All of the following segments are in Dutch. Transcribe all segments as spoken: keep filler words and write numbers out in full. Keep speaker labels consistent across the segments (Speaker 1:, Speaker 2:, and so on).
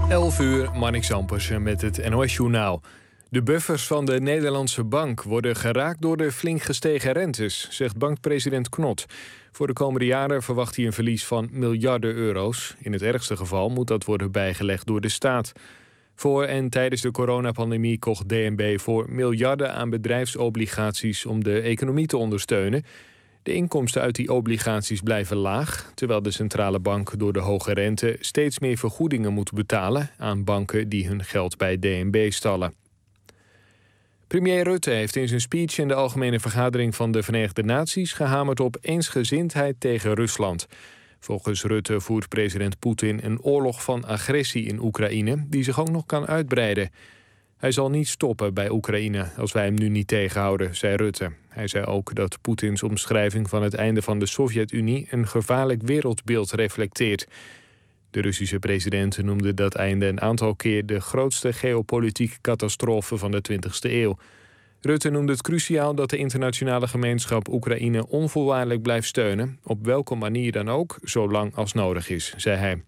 Speaker 1: elf uur, Marnik Zampersen met het N O S-journaal. De buffers van de Nederlandse bank worden geraakt door de flink gestegen rentes, zegt bankpresident Knot. Voor de komende jaren verwacht hij een verlies van miljarden euro's. In het ergste geval moet dat worden bijgelegd door de staat. Voor en tijdens de coronapandemie kocht D N B voor miljarden aan bedrijfsobligaties om de economie te ondersteunen. De inkomsten uit die obligaties blijven laag, terwijl de centrale bank door de hoge rente steeds meer vergoedingen moet betalen aan banken die hun geld bij D N B stallen. Premier Rutte heeft in zijn speech in de Algemene Vergadering van de Verenigde Naties gehamerd op eensgezindheid tegen Rusland. Volgens Rutte voert president Poetin een oorlog van agressie in Oekraïne die zich ook nog kan uitbreiden. Hij zal niet stoppen bij Oekraïne als wij hem nu niet tegenhouden, zei Rutte. Hij zei ook dat Poetins omschrijving van het einde van de Sovjet-Unie een gevaarlijk wereldbeeld reflecteert. De Russische president noemde dat einde een aantal keer de grootste geopolitieke catastrofe van de twintigste eeuw. Rutte noemde het cruciaal dat de internationale gemeenschap Oekraïne onvoorwaardelijk blijft steunen, op welke manier dan ook, zolang als nodig is, zei hij.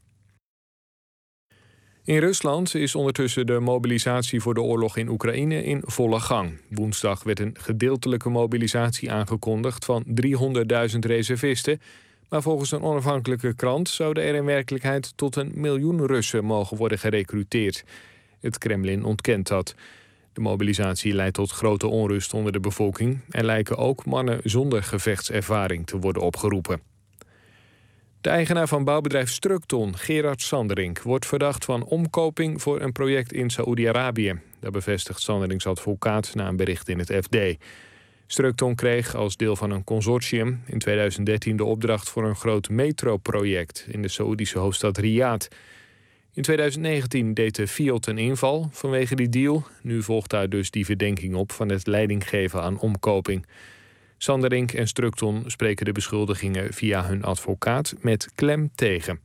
Speaker 1: In Rusland is ondertussen de mobilisatie voor de oorlog in Oekraïne in volle gang. Woensdag werd een gedeeltelijke mobilisatie aangekondigd van driehonderdduizend reservisten. Maar volgens een onafhankelijke krant zouden er in werkelijkheid tot een miljoen Russen mogen worden gerekruteerd. Het Kremlin ontkent dat. De mobilisatie leidt tot grote onrust onder de bevolking. Er lijken ook mannen zonder gevechtservaring te worden opgeroepen. De eigenaar van bouwbedrijf Strukton, Gerard Sanderink, wordt verdacht van omkoping voor een project in Saoedi-Arabië. Dat bevestigt Sanderings advocaat na een bericht in het F D. Strukton kreeg als deel van een consortium in tweeduizend dertien de opdracht voor een groot metroproject in de Saoedische hoofdstad Riyadh. In tweeduizend negentien deed de Fiat een inval vanwege die deal. Nu volgt daar dus die verdenking op van het leidinggeven aan omkoping. Sanderink en Strukton spreken de beschuldigingen via hun advocaat met klem tegen.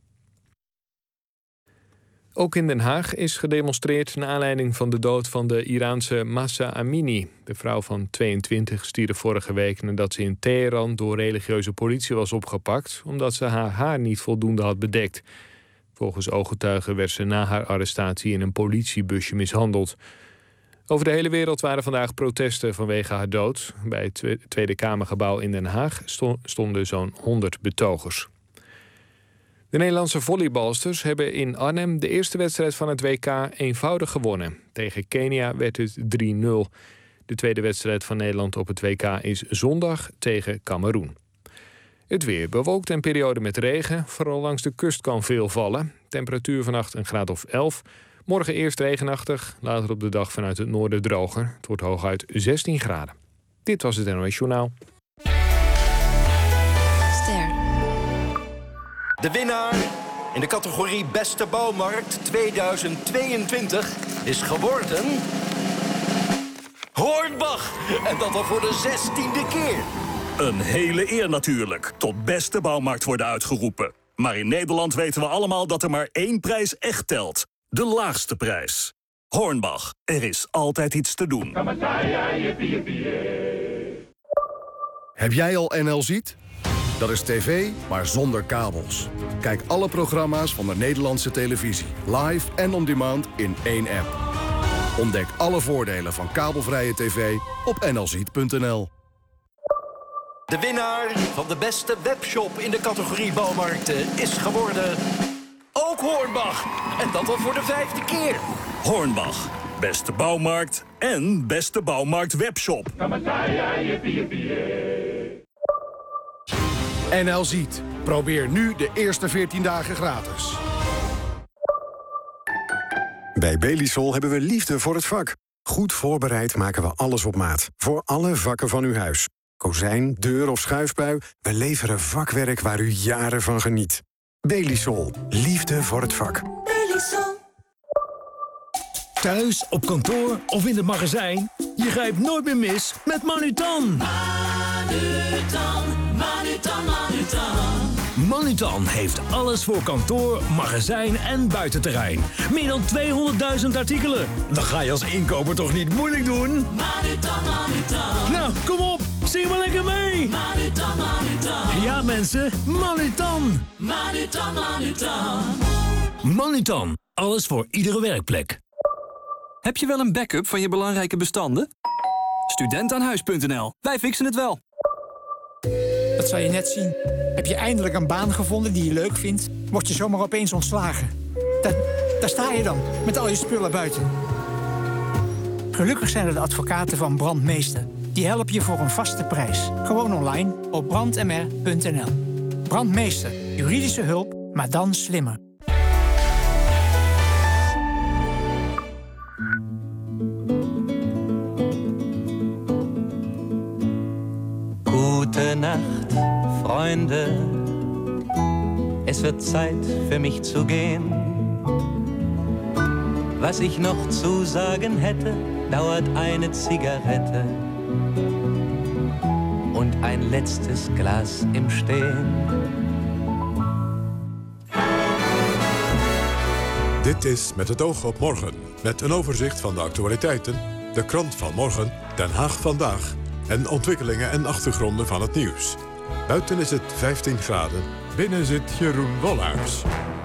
Speaker 1: Ook in Den Haag is gedemonstreerd naar aanleiding van de dood van de Iraanse Mahsa Amini. De vrouw van tweeëntwintig stierf vorige week nadat ze in Teheran door religieuze politie was opgepakt, omdat ze haar haar niet voldoende had bedekt. Volgens ooggetuigen werd ze na haar arrestatie in een politiebusje mishandeld. Over de hele wereld waren vandaag protesten vanwege haar dood. Bij het Tweede Kamergebouw in Den Haag stonden zo'n honderd betogers. De Nederlandse volleybalsters hebben in Arnhem de eerste wedstrijd van het W K eenvoudig gewonnen. Tegen Kenia werd het drie nul. De tweede wedstrijd van Nederland op het W K is zondag tegen Kameroen. Het weer bewolkt en periode met regen. Vooral langs de kust kan veel vallen. Temperatuur vannacht een graad of elf. Morgen eerst regenachtig, later op de dag vanuit het noorden droger. Het wordt hooguit zestien graden. Dit was het N O S Journaal.
Speaker 2: Ster.
Speaker 3: De winnaar in de categorie Beste Bouwmarkt tweeduizend tweeëntwintig is geworden Hornbach. En dat al voor de zestiende keer.
Speaker 4: Een hele eer natuurlijk, tot Beste Bouwmarkt worden uitgeroepen. Maar in Nederland weten we allemaal dat er maar één prijs echt telt. De laagste prijs. Hornbach, er is altijd iets te doen.
Speaker 5: Heb jij al N L Ziet? Dat is tv, maar zonder kabels. Kijk alle programma's van de Nederlandse televisie. Live en on demand in één app. Ontdek alle voordelen van kabelvrije tv op n l ziet punt n l.
Speaker 3: De winnaar van de beste webshop in de categorie bouwmarkten is geworden ook Hornbach. En dat al voor de vijfde keer.
Speaker 4: Hornbach, beste bouwmarkt en beste bouwmarkt webshop.
Speaker 5: N L Ziet. Probeer nu de eerste veertien dagen gratis.
Speaker 6: Bij Belisol hebben we liefde voor het vak. Goed voorbereid maken we alles op maat. Voor alle vakken van uw huis. Kozijn, deur of schuifbui. We leveren vakwerk waar u jaren van geniet. Belisol. Liefde voor het vak.
Speaker 2: Belisol.
Speaker 7: Thuis, op kantoor of in het magazijn. Je grijpt nooit meer mis met Manutan.
Speaker 2: Manutan, Manutan, Manutan.
Speaker 7: Manutan heeft alles voor kantoor, magazijn en buitenterrein. Meer dan tweehonderdduizend artikelen. Dan ga je als inkoper toch niet moeilijk doen?
Speaker 2: Manutan, Manutan.
Speaker 7: Nou, kom op, zing maar lekker mee.
Speaker 2: Manutan, Manutan.
Speaker 7: Ja mensen, Manutan.
Speaker 2: Manutan, Manutan.
Speaker 7: Manutan, Alles voor iedere werkplek.
Speaker 8: Heb je wel een backup van je belangrijke bestanden? Studentaanhuis punt n l. Wij fixen het wel.
Speaker 9: Dat zal je net zien. Heb je eindelijk een baan gevonden die je leuk vindt, word je zomaar opeens ontslagen. Da- daar sta je dan, met al je spullen buiten. Gelukkig zijn er de advocaten van Brandmeester. Die helpen je voor een vaste prijs. Gewoon online op brand m r punt n l. Brandmeester. Juridische hulp, maar dan slimmer.
Speaker 10: Gute Nacht, Freunde. Es wird Zeit für mich zu gehen. Was ich noch zu sagen hätte, dauert eine Zigarette und ein letztes Glas im Stehen.
Speaker 11: Dit is Met het oog op morgen, met een overzicht van de actualiteiten, de krant van morgen, Den Haag vandaag en ontwikkelingen en achtergronden van het nieuws. Buiten is het vijftien graden, binnen zit Jeroen Wollaars.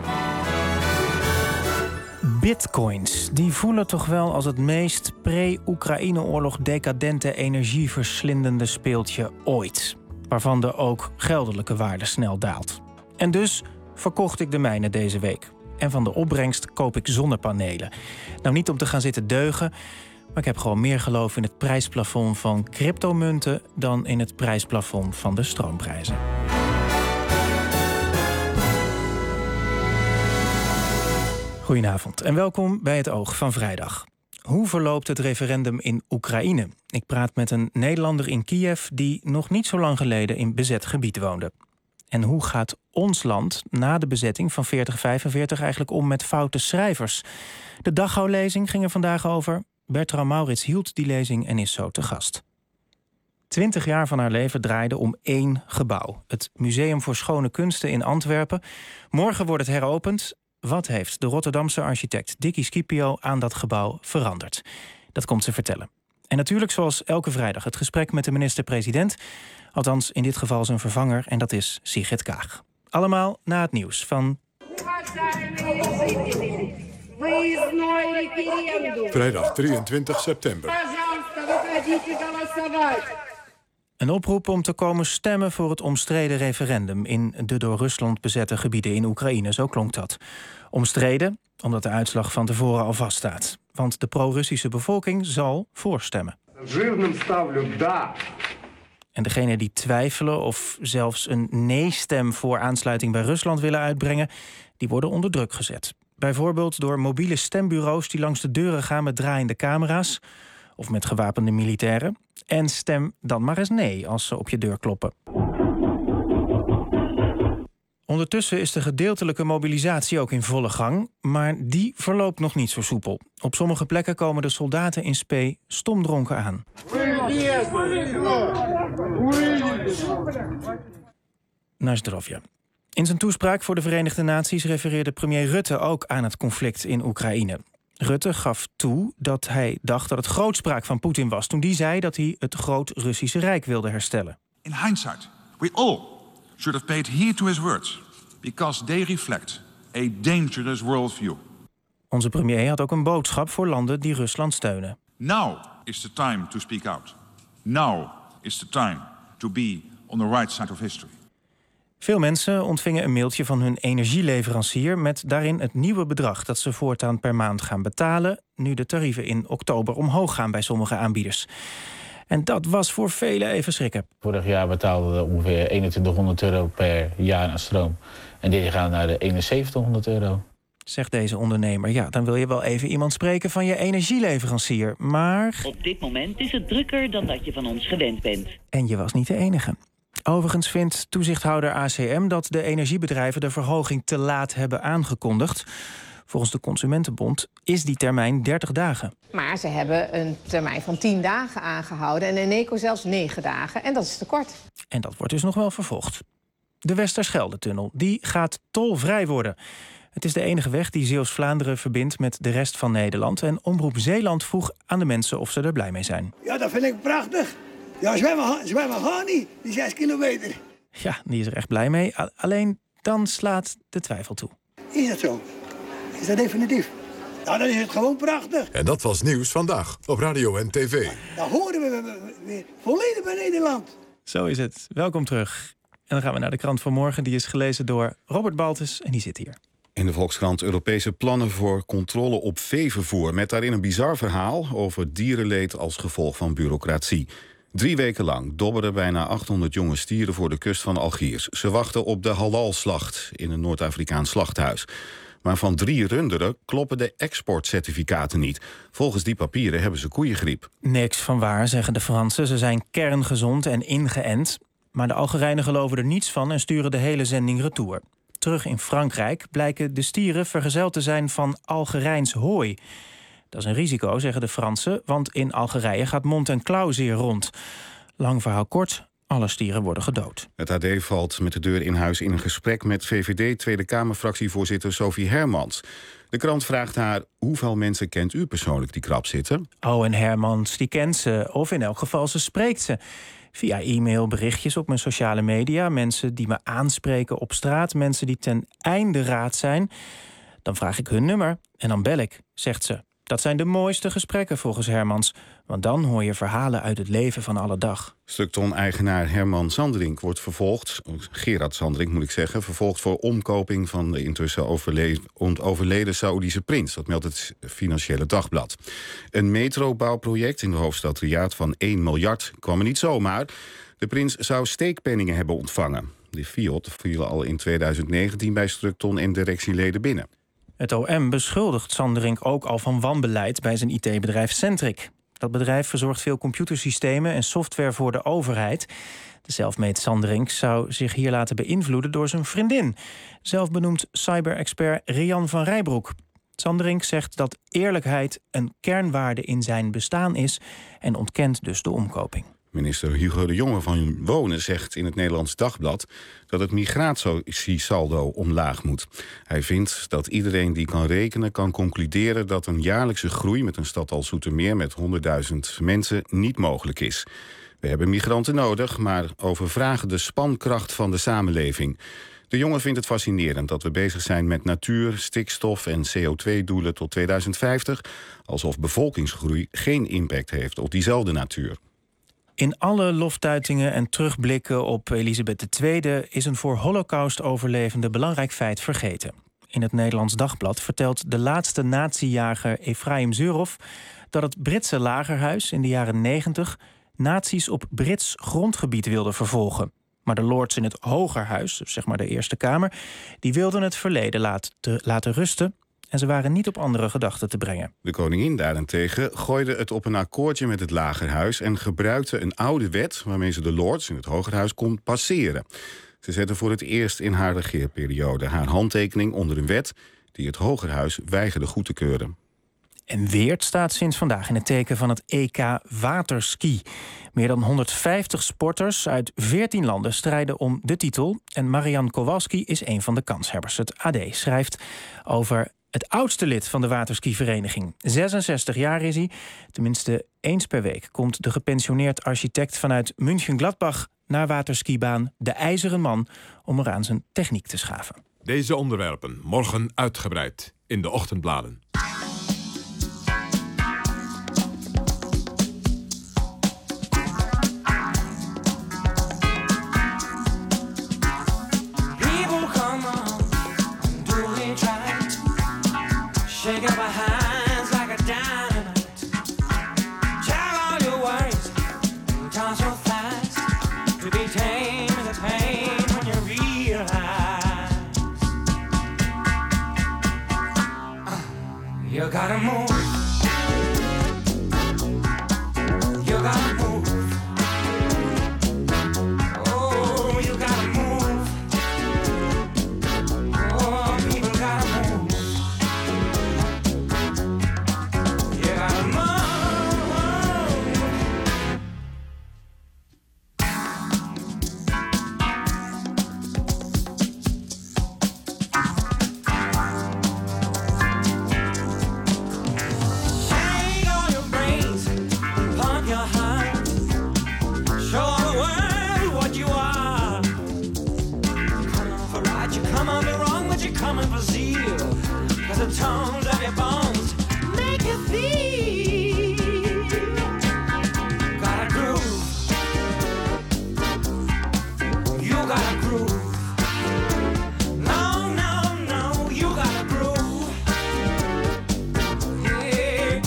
Speaker 12: Bitcoins, die voelen toch wel als het meest pre-Oekraïne-oorlog decadente energieverslindende speeltje ooit. Waarvan de ook geldelijke waarde snel daalt. En dus verkocht ik de mijne deze week. En van de opbrengst koop ik zonnepanelen. Nou, niet om te gaan zitten deugen, maar ik heb gewoon meer geloof in het prijsplafond van cryptomunten dan in het prijsplafond van de stroomprijzen. Goedenavond en welkom bij Het Oog van vrijdag. Hoe verloopt het referendum in Oekraïne? Ik praat met een Nederlander in Kiev die nog niet zo lang geleden in bezet gebied woonde. En hoe gaat ons land na de bezetting van veertig vijfenveertig eigenlijk om met foute schrijvers? De Dachau-lezing ging er vandaag over. Bertram Maurits hield die lezing en is zo te gast. Twintig jaar van haar leven draaide om één gebouw. Het Museum voor Schone Kunsten in Antwerpen. Morgen wordt het heropend. Wat heeft de Rotterdamse architect Dickie Scipio aan dat gebouw veranderd? Dat komt ze vertellen. En natuurlijk zoals elke vrijdag het gesprek met de minister-president. Althans in dit geval zijn vervanger en dat is Sigrid Kaag. Allemaal na het nieuws van...
Speaker 11: Vrijdag drieëntwintig september.
Speaker 12: Een oproep om te komen stemmen voor het omstreden referendum in de door Rusland bezette gebieden in Oekraïne. Zo klonk dat. Omstreden, omdat de uitslag van tevoren al vaststaat. Want de pro-Russische bevolking zal voorstemmen. En degenen die twijfelen of zelfs een nee-stem voor aansluiting bij Rusland willen uitbrengen, die worden onder druk gezet. Bijvoorbeeld door mobiele stembureaus die langs de deuren gaan met draaiende camera's of met gewapende militairen. En stem dan maar eens nee als ze op je deur kloppen. Ondertussen is de gedeeltelijke mobilisatie ook in volle gang, maar die verloopt nog niet zo soepel. Op sommige plekken komen de soldaten in spe stomdronken aan. Naar zdrowia. In zijn toespraak voor de Verenigde Naties refereerde premier Rutte ook aan het conflict in Oekraïne. Rutte gaf toe dat hij dacht dat het grootspraak van Poetin was toen die zei dat hij het groot Russische Rijk wilde herstellen.
Speaker 13: In hindsight, we all should have paid heed to his words, because they reflect a dangerous worldview.
Speaker 12: Onze premier had ook een boodschap voor landen die Rusland steunen.
Speaker 13: Now is the time to speak out. Now is the time to be on the right side of history.
Speaker 12: Veel mensen ontvingen een mailtje van hun energieleverancier met daarin het nieuwe bedrag dat ze voortaan per maand gaan betalen, nu de tarieven in oktober omhoog gaan bij sommige aanbieders. En dat was voor velen even schrikken.
Speaker 14: Vorig jaar betaalden we ongeveer eenentwintighonderd euro per jaar aan stroom. En dit gaat naar de eenenzeventighonderd euro.
Speaker 12: Zegt deze ondernemer. Ja, dan wil je wel even iemand spreken van je energieleverancier. Maar
Speaker 15: op dit moment is het drukker dan dat je van ons gewend bent.
Speaker 12: En je was niet de enige. Overigens vindt toezichthouder A C M dat de energiebedrijven de verhoging te laat hebben aangekondigd. Volgens de Consumentenbond is die termijn dertig dagen.
Speaker 16: Maar ze hebben een termijn van tien dagen aangehouden en Eneco zelfs negen dagen. En dat is te kort.
Speaker 12: En dat wordt dus nog wel vervolgd. De Westerschelde-tunnel, die gaat tolvrij worden. Het is de enige weg die Zeeuws-Vlaanderen verbindt met de rest van Nederland. En Omroep Zeeland vroeg aan de mensen of ze er blij mee zijn.
Speaker 17: Ja, dat vind ik prachtig. Ja, zwemmen, zwemmen gaan niet, die zes kilometer.
Speaker 12: Ja, die is er echt blij mee. Alleen dan slaat de twijfel toe.
Speaker 17: Is dat zo? Is dat definitief? Nou, dan is het gewoon prachtig.
Speaker 11: En dat was Nieuws Vandaag op radio en tv.
Speaker 17: Dan horen we weer volledig bij Nederland.
Speaker 12: Zo is het. Welkom terug. En dan gaan we naar de krant van morgen. Die is gelezen door Robert Baltus en die zit hier.
Speaker 18: In de Volkskrant Europese plannen voor controle op veevervoer. Met daarin een bizar verhaal over dierenleed als gevolg van bureaucratie. Drie weken lang dobberen bijna achthonderd jonge stieren voor de kust van Algiers. Ze wachten op de halalslacht in een Noord-Afrikaans slachthuis. Maar van drie runderen kloppen de exportcertificaten niet. Volgens die papieren hebben ze koeiengriep.
Speaker 12: Niks van waar, zeggen de Fransen. Ze zijn kerngezond en ingeënt. Maar de Algerijnen geloven er niets van en sturen de hele zending retour. Terug in Frankrijk blijken de stieren vergezeld te zijn van Algerijns hooi. Dat is een risico, zeggen de Fransen, want in Algerije gaat mond en klauw zeer rond. Lang verhaal kort, alle stieren worden gedood.
Speaker 18: Het A D valt met de deur in huis in een gesprek met V V D Tweede Kamerfractievoorzitter Sophie Hermans. De krant vraagt haar, hoeveel mensen kent u persoonlijk die krap zitten?
Speaker 12: Oh, en Hermans, die kent ze, of in elk geval ze spreekt ze. Via e-mail, berichtjes op mijn sociale media, mensen die me aanspreken op straat, mensen die ten einde raad zijn. Dan vraag ik hun nummer en dan bel ik, zegt ze. Dat zijn de mooiste gesprekken volgens Hermans, want dan hoor je verhalen uit het leven van alle dag.
Speaker 18: Stukton-eigenaar Herman Sanderink wordt vervolgd, Gerard Sanderink moet ik zeggen, vervolgd voor omkoping van de intussen overleden, overleden Saoedische prins. Dat meldt het Financiële Dagblad. Een metrobouwproject in de hoofdstad Riyadh van één miljard kwam er niet zomaar. De prins zou steekpenningen hebben ontvangen. De fiat viel al in tweeduizend negentien bij Stukton en directieleden binnen.
Speaker 12: Het O M beschuldigt Sanderink ook al van wanbeleid bij zijn I T-bedrijf Centric. Dat bedrijf verzorgt veel computersystemen en software voor de overheid. De zelfmade Sanderink zou zich hier laten beïnvloeden door zijn vriendin. Zelf benoemd cyber-expert Rian van Rijbroek. Sanderink zegt dat eerlijkheid een kernwaarde in zijn bestaan is en ontkent dus de omkoping.
Speaker 18: Minister Hugo de Jonge van Wonen zegt in het Nederlands Dagblad dat het migratiesaldo omlaag moet. Hij vindt dat iedereen die kan rekenen kan concluderen dat een jaarlijkse groei met een stad als Zoetermeer met honderdduizend mensen niet mogelijk is. We hebben migranten nodig, maar overvragen de spankracht van de samenleving. De Jonge vindt het fascinerend dat we bezig zijn met natuur, stikstof en C O twee doelen tot tweeduizend vijftig, alsof bevolkingsgroei geen impact heeft op diezelfde natuur.
Speaker 12: In alle loftuitingen en terugblikken op Elisabeth de Tweede is een voor Holocaust-overlevende belangrijk feit vergeten. In het Nederlands Dagblad vertelt de laatste nazi-jager Efraim Zurov dat het Britse lagerhuis in de jaren negentig nazi's op Brits grondgebied wilde vervolgen. Maar de lords in het Hogerhuis, dus zeg maar de Eerste Kamer, die wilden het verleden laten, te, laten rusten. En ze waren niet op andere gedachten te brengen.
Speaker 18: De koningin daarentegen gooide het op een akkoordje met het Lagerhuis en gebruikte een oude wet waarmee ze de lords in het Hogerhuis kon passeren. Ze zette voor het eerst in haar regeerperiode haar handtekening onder een wet die het Hogerhuis weigerde goed te keuren.
Speaker 12: En Weert staat sinds vandaag in het teken van het E K waterski. Meer dan honderdvijftig sporters uit veertien landen strijden om de titel. En Marian Kowalski is een van de kanshebbers. Het A D schrijft over het oudste lid van de waterskivereniging. zesenzestig jaar is hij. Tenminste eens per week komt de gepensioneerd architect vanuit München-Gladbach naar waterskibaan De IJzeren Man om eraan zijn techniek te schaven.
Speaker 11: Deze onderwerpen morgen uitgebreid in de ochtendbladen.
Speaker 2: Shake up our hands like a dynamite. Tell all your worries, toss so fast to be tame in the pain when you realize uh, you gotta move. You gotta move. Oh, you gotta move. Oh, people gotta move.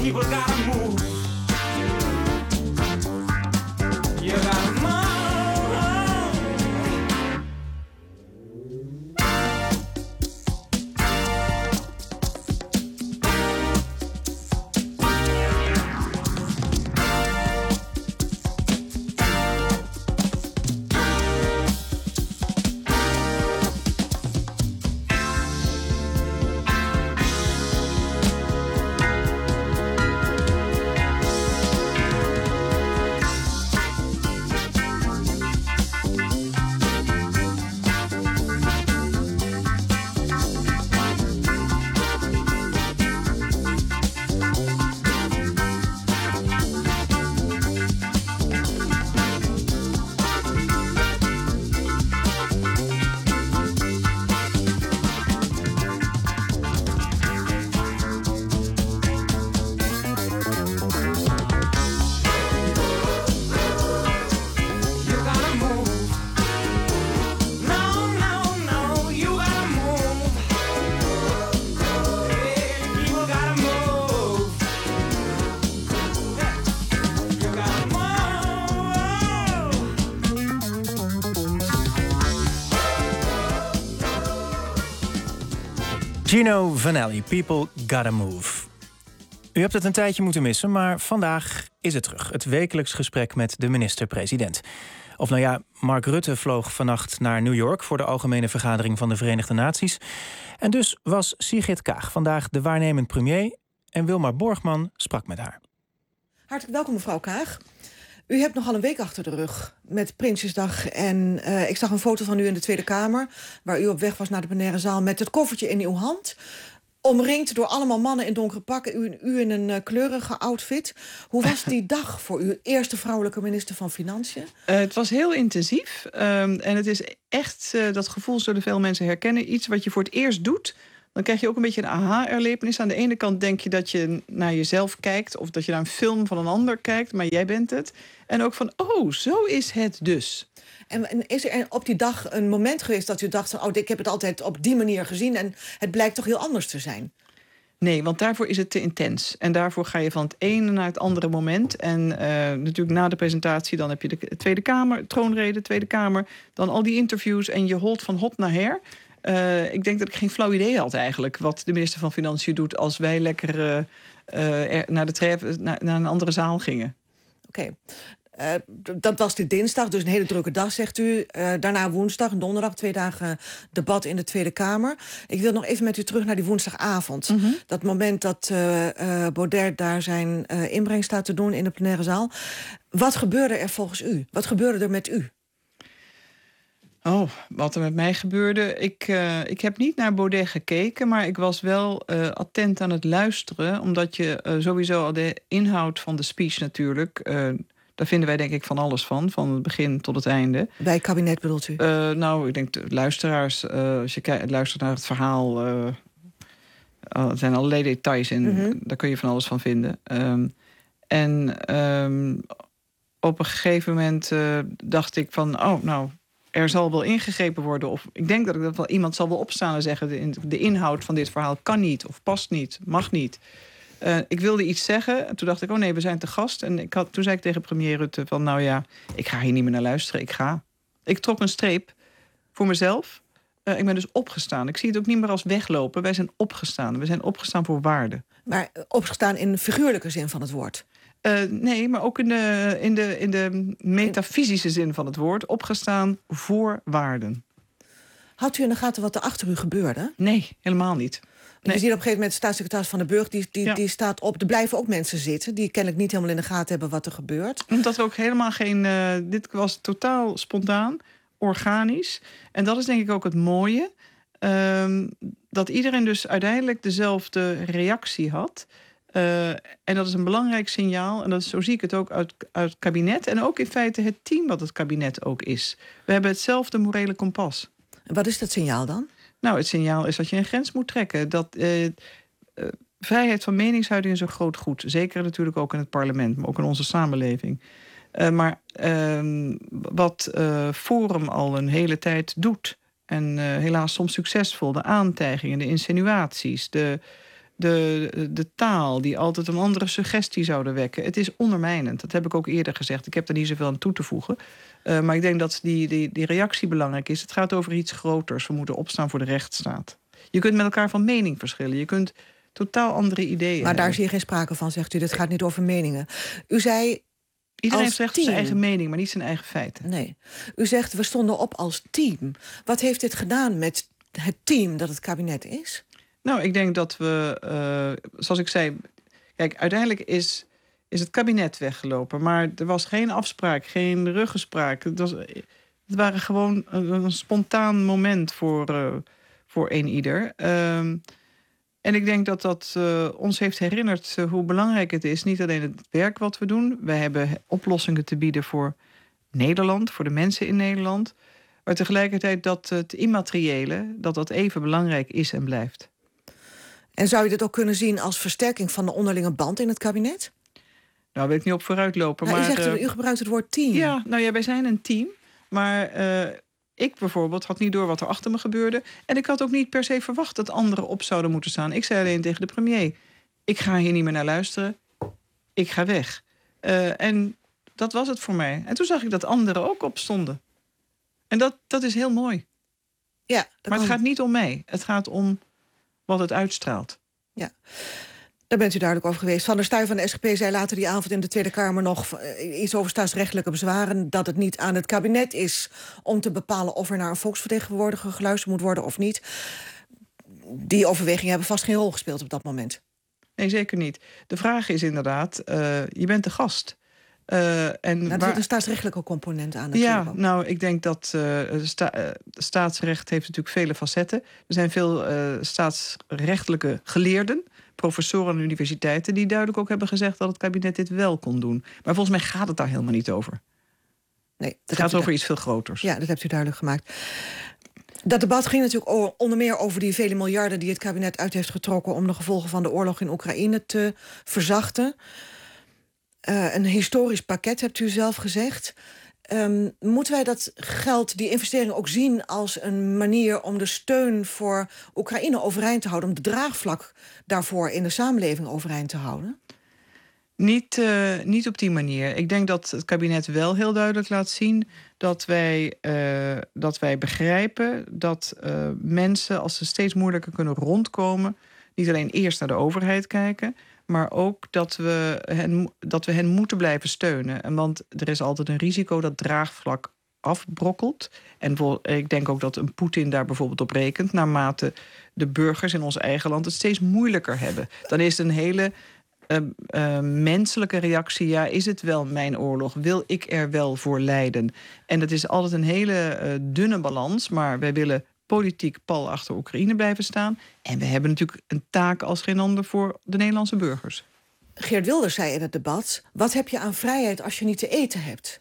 Speaker 2: people gotta move. You gotta move.
Speaker 12: Gino Vanelli, People Gotta Move. U hebt het een tijdje moeten missen, maar vandaag is het terug. Het wekelijks gesprek met de minister-president. Of nou ja, Mark Rutte vloog vannacht naar New York voor de Algemene Vergadering van de Verenigde Naties. En dus was Sigrid Kaag vandaag de waarnemend premier en Wilmar Borgman sprak met haar.
Speaker 19: Hartelijk welkom, mevrouw Kaag. U hebt nogal een week achter de rug met Prinsjesdag. En uh, ik zag een foto van u in de Tweede Kamer, waar u op weg was naar de plenaire zaal met het koffertje in uw hand. Omringd door allemaal mannen in donkere pakken, u, u in een uh, kleurige outfit. Hoe was die dag voor u, eerste vrouwelijke minister van Financiën?
Speaker 20: Uh, het was heel intensief. Um, en het is echt, uh, dat gevoel zullen veel mensen herkennen. Iets wat je voor het eerst doet. Dan krijg je ook een beetje een aha-erlevenis. Aan de ene kant denk je dat je naar jezelf kijkt, of dat je naar een film van een ander kijkt, maar jij bent het. En ook van, oh, zo is het dus.
Speaker 19: En, en is er op die dag een moment geweest dat u dacht van, oh, ik heb het altijd op die manier gezien en het blijkt toch heel anders te zijn?
Speaker 20: Nee, want daarvoor is het te intens. En daarvoor ga je van het ene naar het andere moment. En uh, natuurlijk na de presentatie, dan heb je de Tweede Kamer, troonrede, Tweede Kamer, dan al die interviews en je holt van hot naar her. Uh, ik denk dat ik geen flauw idee had eigenlijk wat de minister van Financiën doet als wij lekker uh, uh, naar, de tref, naar, naar een andere zaal gingen.
Speaker 19: Oké. Okay. Uh, dat was de dinsdag, dus een hele drukke dag, zegt u. Uh, daarna woensdag en donderdag, twee dagen debat in de Tweede Kamer. Ik wil nog even met u terug naar die woensdagavond. Mm-hmm. Dat moment dat uh, uh, Baudet daar zijn uh, inbreng staat te doen in de plenaire zaal. Wat gebeurde er volgens u? Wat gebeurde er met u?
Speaker 20: Oh, wat er met mij gebeurde. Ik, uh, ik heb niet naar Baudet gekeken, maar ik was wel uh, attent aan het luisteren. Omdat je uh, sowieso al de inhoud van de speech natuurlijk, Uh, daar vinden wij denk ik van alles van, van het begin tot het einde.
Speaker 19: Bij het kabinet bedoelt u?
Speaker 20: Uh, nou, ik denk de luisteraars, uh, als je kijkt, luistert naar het verhaal, Uh, uh, er zijn allerlei details in, mm-hmm. Daar kun je van alles van vinden. Um, en um, op een gegeven moment uh, dacht ik van, oh, nou, er zal wel ingegrepen worden. Of ik denk dat, ik dat wel iemand zal wel opstaan en zeggen, de, de inhoud van dit verhaal kan niet, of past niet, mag niet. Uh, ik wilde iets zeggen. En toen dacht ik, oh nee, we zijn te gast. En ik had, toen zei ik tegen premier Rutte van, nou ja, ik ga hier niet meer naar luisteren. Ik ga. Ik trok een streep voor mezelf. Uh, ik ben dus opgestaan. Ik zie het ook niet meer als weglopen. Wij zijn opgestaan. We zijn opgestaan voor waarde.
Speaker 19: Maar opgestaan in figuurlijke zin van het woord?
Speaker 20: Uh, nee, maar ook in de, in, de, in de metafysische zin van het woord. Opgestaan voor waarden.
Speaker 19: Had u in de gaten wat er achter u gebeurde?
Speaker 20: Nee, helemaal niet.
Speaker 19: Nee. Je ziet op een gegeven moment de staatssecretaris Van den Burg, die, die, ja. die staat op. Er blijven ook mensen zitten die kennelijk niet helemaal in de gaten hebben wat er gebeurt.
Speaker 20: Omdat er ook helemaal geen. Uh, dit was totaal spontaan, organisch. En dat is denk ik ook het mooie. Uh, dat iedereen dus uiteindelijk dezelfde reactie had. Uh, en dat is een belangrijk signaal. En dat is, zo zie ik het ook uit, uit het kabinet. En ook in feite het team wat het kabinet ook is. We hebben hetzelfde morele kompas.
Speaker 19: En wat is dat signaal dan?
Speaker 20: Nou, het signaal is dat je een grens moet trekken. Dat uh, uh, vrijheid van meningsuiting is een groot goed. Zeker natuurlijk ook in het parlement, maar ook in onze samenleving. Uh, maar uh, wat uh, Forum al een hele tijd doet, en uh, helaas soms succesvol, de aantijgingen, de insinuaties, de, de, de taal die altijd een andere suggestie zouden wekken. Het is ondermijnend. Dat heb ik ook eerder gezegd. Ik heb er niet zoveel aan toe te voegen. Uh, maar ik denk dat die, die, die reactie belangrijk is. Het gaat over iets groters. We moeten opstaan voor de rechtsstaat. Je kunt met elkaar van mening verschillen. Je kunt totaal andere ideeën
Speaker 19: Maar
Speaker 20: hebben.
Speaker 19: daar zie je geen sprake van, zegt u. Dit gaat niet over meningen. U zei...
Speaker 20: Iedereen
Speaker 19: als
Speaker 20: zegt
Speaker 19: team.
Speaker 20: zijn eigen mening, maar niet zijn eigen feiten.
Speaker 19: Nee. U zegt, we stonden op als team. Wat heeft dit gedaan met het team dat het kabinet is?
Speaker 20: Nou, ik denk dat we, uh, zoals ik zei... Kijk, uiteindelijk is, is het kabinet weggelopen. Maar er was geen afspraak, geen ruggespraak. Het, was, het waren gewoon een, een spontaan moment voor, uh, voor een ieder. Um, en ik denk dat dat uh, ons heeft herinnerd uh, hoe belangrijk het is. Niet alleen het werk wat we doen. We hebben oplossingen te bieden voor Nederland, voor de mensen in Nederland. Maar tegelijkertijd dat het immateriële, dat dat even belangrijk is en blijft.
Speaker 19: En zou je dit ook kunnen zien als versterking van de onderlinge band in het kabinet?
Speaker 20: Nou, wil ik niet op vooruitlopen.
Speaker 19: Nou,
Speaker 20: maar,
Speaker 19: u, zegt,
Speaker 20: uh,
Speaker 19: u gebruikt het woord team.
Speaker 20: Ja, nou ja, wij zijn een team. Maar uh, ik bijvoorbeeld had niet door wat er achter me gebeurde. En ik had ook niet per se verwacht dat anderen op zouden moeten staan. Ik zei alleen tegen de premier, ik ga hier niet meer naar luisteren. Ik ga weg. Uh, en dat was het voor mij. En toen zag ik dat anderen ook opstonden. En dat, dat is heel mooi.
Speaker 19: Ja,
Speaker 20: maar
Speaker 19: kan...
Speaker 20: het gaat niet om mij. Het gaat om wat het uitstraalt.
Speaker 19: Ja, daar bent u duidelijk over geweest. Van der Staaij van de S G P zei later die avond in de Tweede Kamer nog iets over staatsrechtelijke bezwaren, dat het niet aan het kabinet is om te bepalen of er naar een volksvertegenwoordiger geluisterd moet worden of niet. Die overwegingen hebben vast geen rol gespeeld op dat moment.
Speaker 20: Nee, zeker niet. De vraag is inderdaad, uh, je bent de gast. Uh, en
Speaker 19: nou, er
Speaker 20: waar...
Speaker 19: zit een staatsrechtelijke component aan.
Speaker 20: Ja, nou, ik denk dat uh, sta uh, staatsrecht heeft natuurlijk vele facetten. Er zijn veel uh, staatsrechtelijke geleerden, professoren aan universiteiten, die duidelijk ook hebben gezegd dat het kabinet dit wel kon doen. Maar volgens mij gaat het daar helemaal niet over.
Speaker 19: Nee,
Speaker 20: het gaat over iets veel groters.
Speaker 19: Ja, dat hebt u duidelijk gemaakt. Dat debat ging natuurlijk onder meer over die vele miljarden die het kabinet uit heeft getrokken om de gevolgen van de oorlog in Oekraïne te verzachten. Uh, een historisch pakket, hebt u zelf gezegd. Um, moeten wij dat geld, die investering ook zien als een manier om de steun voor Oekraïne overeind te houden, om de draagvlak daarvoor in de samenleving overeind te houden?
Speaker 20: Niet, uh, niet op die manier. Ik denk dat het kabinet wel heel duidelijk laat zien dat wij, uh, dat wij begrijpen dat uh, mensen, als ze steeds moeilijker kunnen rondkomen, niet alleen eerst naar de overheid kijken, maar ook dat we, hen, dat we hen moeten blijven steunen. En want er is altijd een risico dat draagvlak afbrokkelt. En vol, ik denk ook dat een Poetin daar bijvoorbeeld op rekent, naarmate de burgers in ons eigen land het steeds moeilijker hebben. Dan is het een hele uh, uh, menselijke reactie. Ja, is het wel mijn oorlog? Wil ik er wel voor lijden? En dat is altijd een hele uh, dunne balans, maar wij willen politiek pal achter Oekraïne blijven staan. En we hebben natuurlijk een taak als geen ander voor de Nederlandse burgers.
Speaker 19: Geert Wilders zei in het debat, wat heb je aan vrijheid als je niet te eten hebt?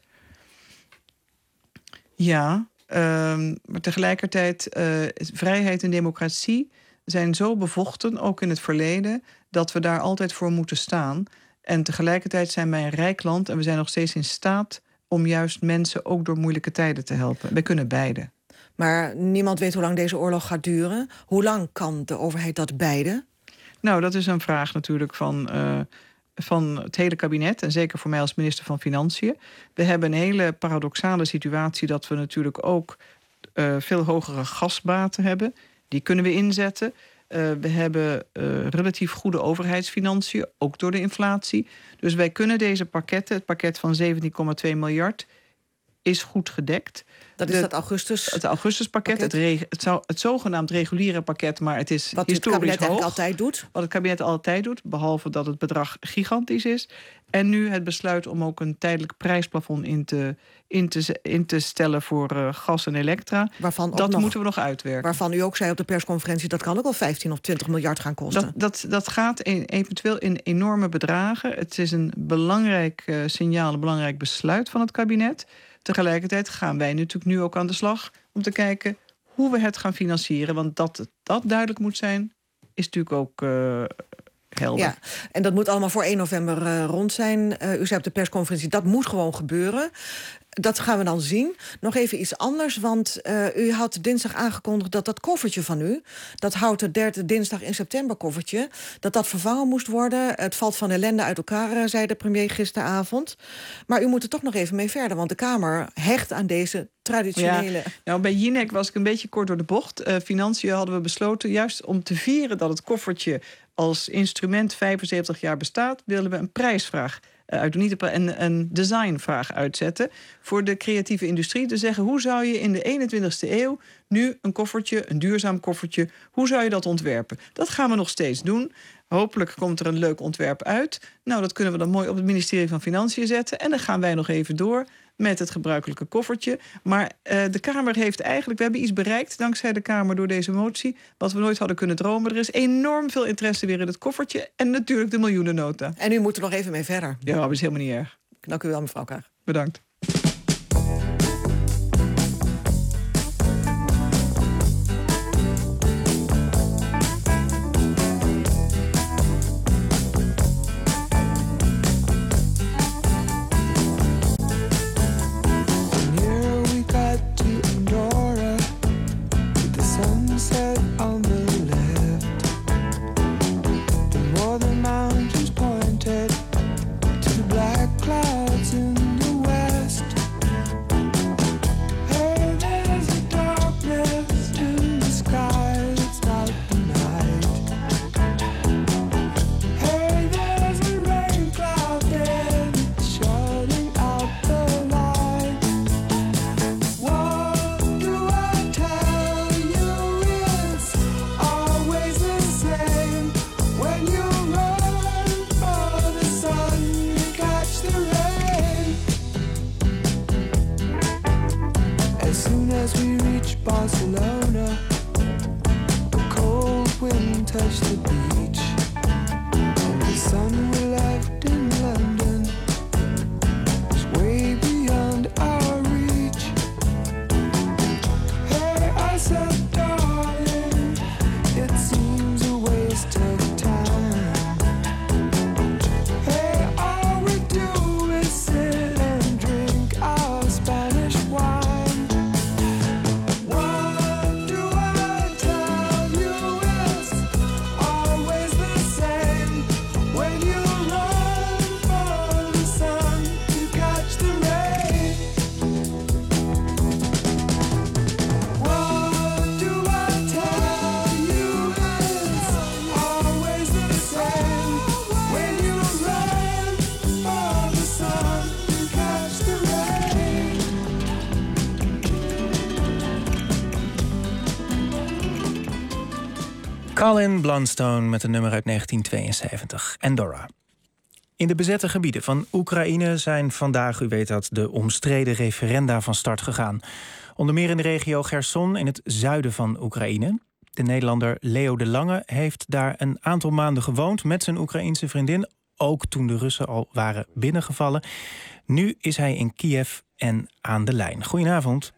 Speaker 20: Ja, um, maar tegelijkertijd, uh, vrijheid en democratie zijn zo bevochten, ook in het verleden, dat we daar altijd voor moeten staan. En tegelijkertijd zijn wij een rijk land en we zijn nog steeds in staat om juist mensen ook door moeilijke tijden te helpen. We kunnen beide.
Speaker 19: Maar niemand weet hoe lang deze oorlog gaat duren. Hoe lang kan de overheid dat beide?
Speaker 20: Nou, dat is een vraag natuurlijk van, uh, van het hele kabinet. En zeker voor mij als minister van Financiën. We hebben een hele paradoxale situatie dat we natuurlijk ook uh, veel hogere gasbaten hebben. Die kunnen we inzetten. Uh, we hebben uh, relatief goede overheidsfinanciën, ook door de inflatie. Dus wij kunnen deze pakketten, het pakket van zeventien komma twee miljard, is goed gedekt.
Speaker 19: Dat is
Speaker 20: de,
Speaker 19: dat augustus...
Speaker 20: Het augustuspakket, het, reg, het, zou, het zogenaamd reguliere pakket, maar het is
Speaker 19: wat
Speaker 20: historisch
Speaker 19: het kabinet
Speaker 20: hoog.
Speaker 19: altijd doet.
Speaker 20: Wat het kabinet altijd doet, behalve dat het bedrag gigantisch is. En nu het besluit om ook een tijdelijk prijsplafond in te, in te, in te stellen voor uh, gas en elektra.
Speaker 19: Waarvan
Speaker 20: dat
Speaker 19: nog,
Speaker 20: moeten we nog uitwerken.
Speaker 19: Waarvan u ook zei op de persconferentie, dat kan ook wel vijftien of twintig miljard gaan kosten.
Speaker 20: Dat, dat, dat gaat in, eventueel in enorme bedragen. Het is een belangrijk uh, signaal, een belangrijk besluit van het kabinet. Tegelijkertijd gaan wij natuurlijk nu ook aan de slag om te kijken hoe we het gaan financieren. Want dat dat duidelijk moet zijn, is natuurlijk ook uh, helder.
Speaker 19: Ja, en dat moet allemaal voor één november uh, rond zijn. Uh, u zei op de persconferentie, dat moet gewoon gebeuren. Dat gaan we dan zien. Nog even iets anders, want uh, u had dinsdag aangekondigd dat dat koffertje van u, dat houten derde dinsdag in september koffertje, dat dat vervangen moest worden. Het valt van ellende uit elkaar, zei de premier gisteravond. Maar u moet er toch nog even mee verder, want de Kamer hecht aan deze traditionele...
Speaker 20: Ja, nou, bij Jinek was ik een beetje kort door de bocht. Uh, Financiën hadden we besloten, juist om te vieren dat het koffertje als instrument vijfenzeventig jaar bestaat, willen we een prijsvraag uit niet een, een designvraag uitzetten voor de creatieve industrie. Te zeggen, hoe zou je in de eenentwintigste eeuw nu een koffertje, een duurzaam koffertje, hoe zou je dat ontwerpen? Dat gaan we nog steeds doen. Hopelijk komt er een leuk ontwerp uit. Nou, dat kunnen we dan mooi op het ministerie van Financiën zetten. En dan gaan wij nog even door met het gebruikelijke koffertje. Maar uh, de Kamer heeft eigenlijk... We hebben iets bereikt dankzij de Kamer door deze motie, wat we nooit hadden kunnen dromen. Er is enorm veel interesse weer in het koffertje en natuurlijk de miljoenennota.
Speaker 19: En u moet er nog even mee verder.
Speaker 20: Ja, dat is helemaal niet erg.
Speaker 19: Dank u wel, mevrouw Kaag.
Speaker 20: Bedankt.
Speaker 12: Colin Blunstone met een nummer uit negentien tweeënzeventig. Andorra. In de bezette gebieden van Oekraïne zijn vandaag, u weet dat, de omstreden referenda van start gegaan. Onder meer in de regio Cherson in het zuiden van Oekraïne. De Nederlander Leo de Lange heeft daar een aantal maanden gewoond met zijn Oekraïense vriendin, ook toen de Russen al waren binnengevallen. Nu is hij in Kiev en aan de lijn. Goedenavond.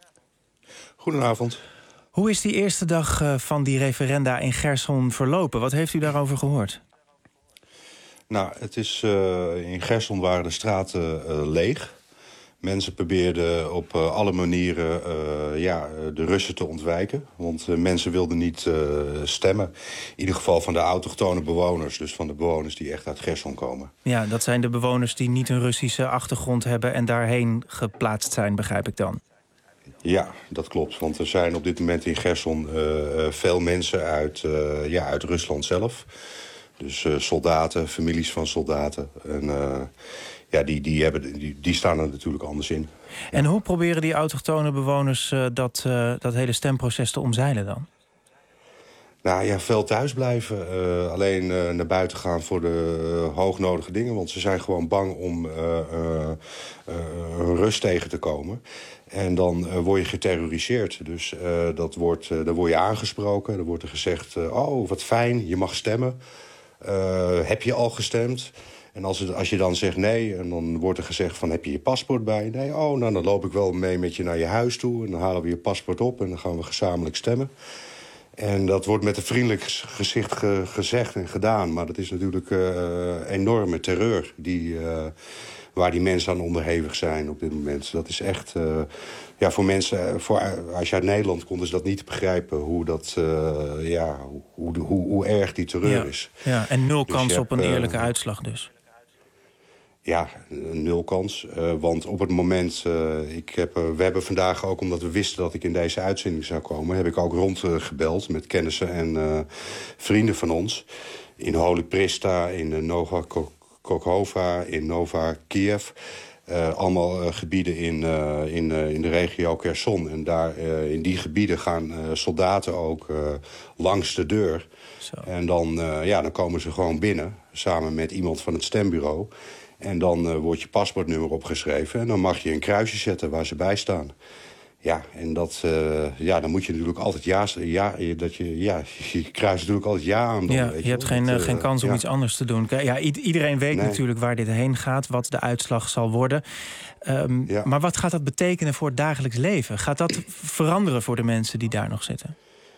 Speaker 21: Goedenavond.
Speaker 12: Hoe is die eerste dag van die referenda in Cherson verlopen? Wat heeft u daarover gehoord?
Speaker 21: Nou, het is, uh, in Cherson waren de straten uh, leeg. Mensen probeerden op uh, alle manieren uh, ja, de Russen te ontwijken. Want uh, mensen wilden niet uh, stemmen. In ieder geval van de autochtone bewoners. Dus van de bewoners die echt uit Cherson komen.
Speaker 12: Ja, dat zijn de bewoners die niet een Russische achtergrond hebben en daarheen geplaatst zijn, begrijp ik dan.
Speaker 21: Ja, dat klopt. Want er zijn op dit moment in Cherson uh, veel mensen uit, uh, ja, uit Rusland zelf. Dus uh, soldaten, families van soldaten. En uh, ja, die, die, hebben, die, die staan er natuurlijk anders in.
Speaker 12: En hoe proberen die autochtone bewoners uh, dat, uh, dat hele stemproces te omzeilen dan?
Speaker 21: Nou ja, veel thuis blijven. Uh, alleen uh, naar buiten gaan voor de uh, hoognodige dingen. Want ze zijn gewoon bang om uh, uh, uh, rust tegen te komen. En dan uh, word je geterroriseerd. Dus uh, dat wordt, uh, dan word je aangesproken. Dan wordt er gezegd, uh, oh, wat fijn, je mag stemmen. Uh, heb je al gestemd? En als, het, als je dan zegt nee, en dan wordt er gezegd van, heb je je paspoort bij? Nee, oh, nou, dan loop ik wel mee met je naar je huis toe. En dan halen we je paspoort op en dan gaan we gezamenlijk stemmen. En dat wordt met een vriendelijk gezicht ge- gezegd en gedaan. Maar dat is natuurlijk uh, enorme terreur die, uh, waar die mensen aan onderhevig zijn op dit moment. Dat is echt... Uh, ja, voor mensen, voor, als je uit Nederland komt, is dat niet te begrijpen hoe, dat, uh, ja, hoe, hoe, hoe erg die terreur
Speaker 12: ja.
Speaker 21: is.
Speaker 12: Ja, en nul
Speaker 21: Dus
Speaker 12: kans
Speaker 21: je
Speaker 12: op een
Speaker 21: hebt, uh,
Speaker 12: eerlijke uitslag dus.
Speaker 21: Ja, nul kans. Uh, want op het moment... Uh, ik heb, uh, we hebben vandaag ook, omdat we wisten dat ik in deze uitzending zou komen... heb ik ook rondgebeld uh, met kennissen en uh, vrienden van ons. In Holy Prista, in uh, Nova Kokhova, in Nova Kiev. Uh, allemaal uh, gebieden in, uh, in, uh, in de regio Kherson. En daar, uh, in die gebieden gaan uh, soldaten ook uh, langs de deur. Zo. En dan, uh, ja, dan komen ze gewoon binnen, samen met iemand van het stembureau... En dan uh, wordt je paspoortnummer opgeschreven... en dan mag je een kruisje zetten waar ze bij staan. Ja, en dat, uh, ja, dan moet je natuurlijk altijd ja... ja, dat je, ja je kruist natuurlijk altijd ja aan. Dan,
Speaker 12: ja,
Speaker 21: weet
Speaker 12: je,
Speaker 21: je
Speaker 12: hebt
Speaker 21: wel.
Speaker 12: geen,
Speaker 21: dat,
Speaker 12: uh, geen kans om
Speaker 21: ja.
Speaker 12: iets anders te doen. Ja, i- iedereen weet
Speaker 21: nee.
Speaker 12: natuurlijk waar dit heen gaat... wat de uitslag zal worden. Um, ja. Maar wat gaat dat betekenen voor het dagelijks leven? Gaat dat veranderen voor de mensen die daar nog zitten?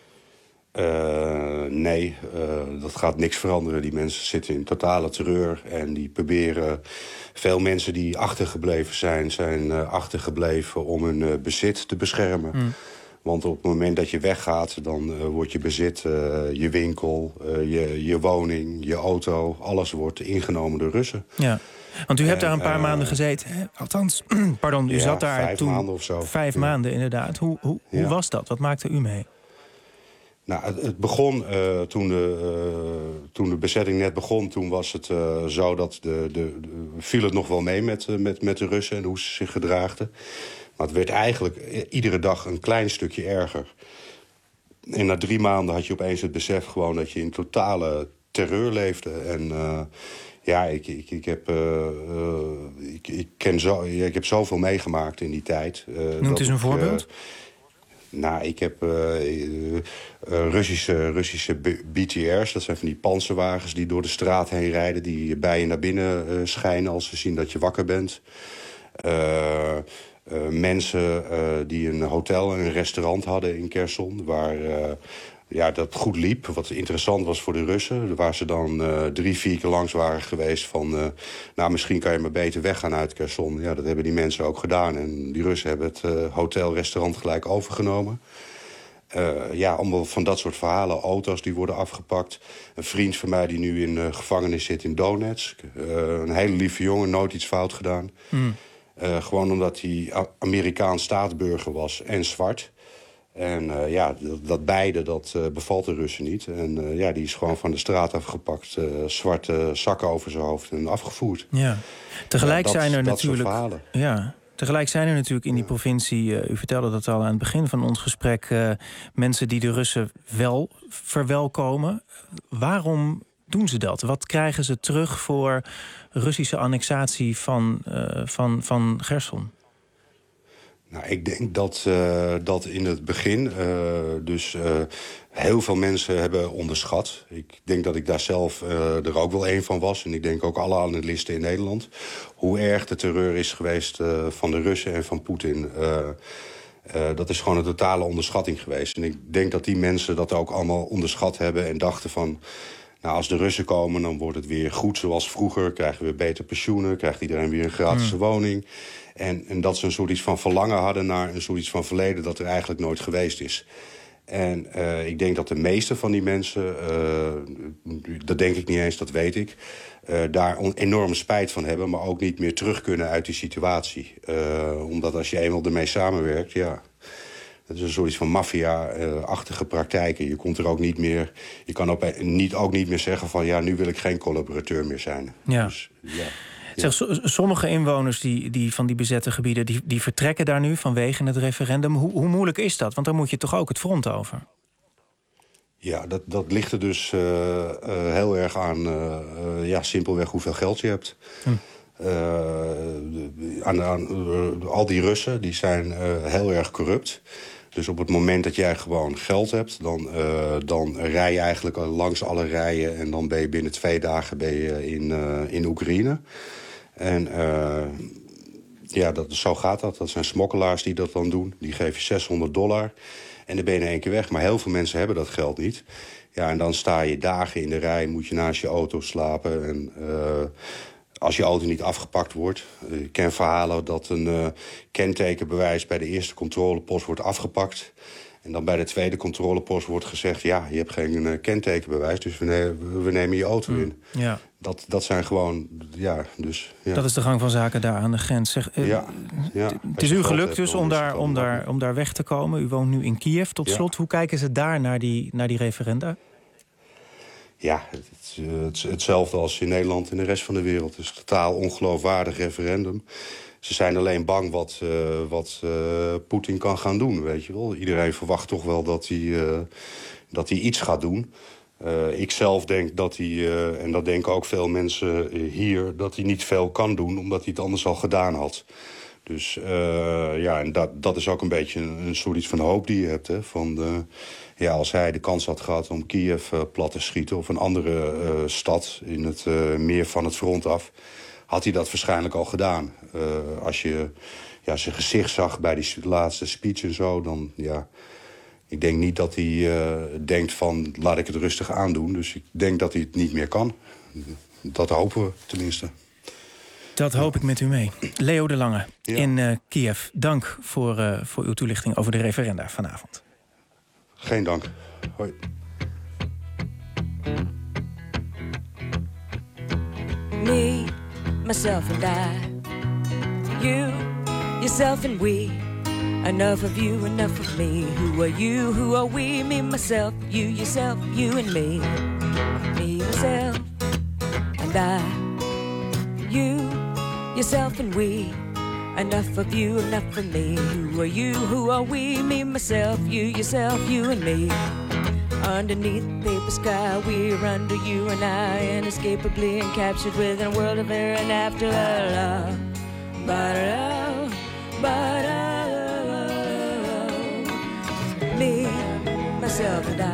Speaker 21: Uh, nee, uh, dat gaat niks veranderen. Die mensen zitten in totale terreur en die proberen... Veel mensen die achtergebleven zijn, zijn uh, achtergebleven om hun uh, bezit te beschermen. Mm. Want op het moment dat je weggaat, dan uh, wordt je bezit, uh, je winkel, uh, je, je woning, je auto... alles wordt ingenomen door Russen.
Speaker 12: Ja, want u hebt
Speaker 21: en,
Speaker 12: daar een paar
Speaker 21: uh,
Speaker 12: maanden gezeten. Hè? Althans, pardon, u
Speaker 21: ja,
Speaker 12: zat daar
Speaker 21: vijf
Speaker 12: toen...
Speaker 21: maanden of zo.
Speaker 12: Vijf
Speaker 21: ja.
Speaker 12: maanden, inderdaad. Hoe, hoe,
Speaker 21: ja.
Speaker 12: hoe was dat? Wat maakte u mee?
Speaker 21: Nou, het, het begon uh, toen, de, uh, toen de bezetting net begon. Toen was het uh, zo dat de, de, de, viel het nog wel mee met, uh, met, met de Russen en hoe ze zich gedraagden. Maar het werd eigenlijk iedere dag een klein stukje erger. En na drie maanden had je opeens het besef gewoon dat je in totale terreur leefde. En uh, ja, ik, ik, ik, heb, uh, uh, ik, ik, ken zo, ja, ik heb zoveel meegemaakt in die tijd. Uh,
Speaker 12: Noemt eens een
Speaker 21: ik,
Speaker 12: voorbeeld?
Speaker 21: Uh, Nou, ik heb uh, uh, Russische, Russische B T R's. Dat zijn van die panzerwagens die door de straat heen rijden... die bij je naar binnen uh, schijnen als ze zien dat je wakker bent. Uh, uh, mensen uh, die een hotel en een restaurant hadden in Kherson... waar uh, ja, dat goed liep, wat interessant was voor de Russen... waar ze dan uh, drie, vier keer langs waren geweest van... Uh, nou, misschien kan je maar beter weggaan uit Kherson. Ja, dat hebben die mensen ook gedaan. En die Russen hebben het uh, hotel-restaurant gelijk overgenomen. Uh, ja, allemaal van dat soort verhalen. Auto's die worden afgepakt. Een vriend van mij die nu in uh, gevangenis zit in Donetsk. Uh, een hele lieve jongen, nooit iets fout gedaan. Mm. Uh, gewoon omdat hij Amerikaans staatsburger was en zwart... En uh, ja, dat, dat beide, dat uh, bevalt de Russen niet. En uh, ja, die is gewoon van de straat afgepakt. Uh, zwarte zakken over zijn hoofd en afgevoerd.
Speaker 12: Ja, tegelijk
Speaker 21: ja, dat,
Speaker 12: zijn er
Speaker 21: dat
Speaker 12: natuurlijk... Ja, tegelijk zijn er natuurlijk in die provincie... Uh, u vertelde dat al aan het begin van ons gesprek... Uh, mensen die de Russen wel verwelkomen. Waarom doen ze dat? Wat krijgen ze terug voor Russische annexatie van, uh, van, van Kherson?
Speaker 21: Nou, ik denk dat, uh, dat in het begin uh, dus uh, heel veel mensen hebben onderschat. Ik denk dat ik daar zelf uh, er ook wel één van was. En ik denk ook alle analisten in Nederland. Hoe erg de terreur is geweest uh, van de Russen en van Poetin. Uh, uh, dat is gewoon een totale onderschatting geweest. En ik denk dat die mensen dat ook allemaal onderschat hebben en dachten van... Nou, als de Russen komen, dan wordt het weer goed zoals vroeger. Krijgen we weer beter pensioenen, krijgt iedereen weer een gratis mm. woning. En, en dat ze een soort iets van verlangen hadden naar een soort iets van verleden... dat er eigenlijk nooit geweest is. En uh, ik denk dat de meeste van die mensen, uh, dat denk ik niet eens, dat weet ik... Uh, daar on- enorme spijt van hebben, maar ook niet meer terug kunnen uit die situatie. Uh, omdat als je eenmaal ermee samenwerkt, ja... Het is een soort van maffia-achtige praktijken. Je komt er ook niet meer. Je kan op, niet, ook niet meer zeggen van ja, nu wil ik geen collaborateur meer zijn.
Speaker 12: Ja.
Speaker 21: Dus, ja.
Speaker 12: Zeg, so, sommige inwoners die, die van die bezette gebieden, die, die vertrekken daar nu vanwege het referendum. Hoe, hoe moeilijk is dat? Want dan moet je toch ook het front over?
Speaker 21: Ja, dat, dat ligt er dus uh, uh, heel erg aan, uh, uh, ja, simpelweg hoeveel geld je hebt. Hm. Uh, aan, aan, uh, al die Russen die zijn uh, heel erg corrupt. Dus op het moment dat jij gewoon geld hebt... dan, uh, dan rij je eigenlijk langs alle rijen... en dan ben je binnen twee dagen ben je in, uh, in Oekraïne. En uh, ja, dat, zo gaat dat. Dat zijn smokkelaars die dat dan doen. Die geven zeshonderd dollar en dan ben je in één keer weg. Maar heel veel mensen hebben dat geld niet. Ja, en dan sta je dagen in de rij, moet je naast je auto slapen. En uh, als je auto niet afgepakt wordt. Uh, ik ken verhalen dat een uh, kentekenbewijs bij de eerste controlepost wordt afgepakt. En dan bij de tweede controlepost wordt gezegd... ja, je hebt geen uh, kentekenbewijs, dus we, ne we nemen je auto in.
Speaker 12: Ja.
Speaker 21: Dat, dat zijn gewoon, ja, dus... Ja.
Speaker 12: Dat is de gang van zaken daar aan de grens. Zeg, uh,
Speaker 21: ja, ja.
Speaker 12: Het is u gelukt dus om daar, om, daar, om daar weg te komen. U woont nu in Kiev. Tot
Speaker 21: ja.
Speaker 12: slot, hoe kijken ze daar naar die, naar die referenda?
Speaker 21: Ja, het, het, het, hetzelfde als in Nederland en de rest van de wereld. Het is een totaal ongeloofwaardig referendum. Ze zijn alleen bang wat, uh, wat uh, Poetin kan gaan doen, weet je wel. Iedereen verwacht toch wel dat hij, uh, dat hij iets gaat doen. Uh, ik zelf denk dat hij, uh, en dat denken ook veel mensen hier... dat hij niet veel kan doen, omdat hij het anders al gedaan had. Dus uh, ja, en dat, dat is ook een beetje een, een soort van hoop die je hebt. Hè, van de, ja, als hij de kans had gehad om Kiev uh, plat te schieten... of een andere uh, stad in het uh, meer van het front af... had hij dat waarschijnlijk al gedaan. Uh, als je ja, zijn gezicht zag bij die laatste speech en zo... dan ja, ik denk niet dat hij uh, denkt van laat ik het rustig aandoen. Dus ik denk dat hij het niet meer kan. Dat hopen we tenminste.
Speaker 12: Dat hoop ik met u mee. Leo de Lange ja. in uh, Kiev. Dank voor, uh, voor uw toelichting over de referenda vanavond.
Speaker 21: Geen dank. Hoi.
Speaker 1: Me, myself and I. You, yourself and we. Enough of you, enough of me. Who are you, who are we? Me, myself, you, yourself, you and me. Me, myself and I. You, yourself and we. Enough of you, enough of me. Who are you, who are we? Me, myself, you, yourself, you and me. Underneath the paper sky, we're under you and I, inescapably encaptured within a world of air and after love. Ba-da, ba-da, me, myself and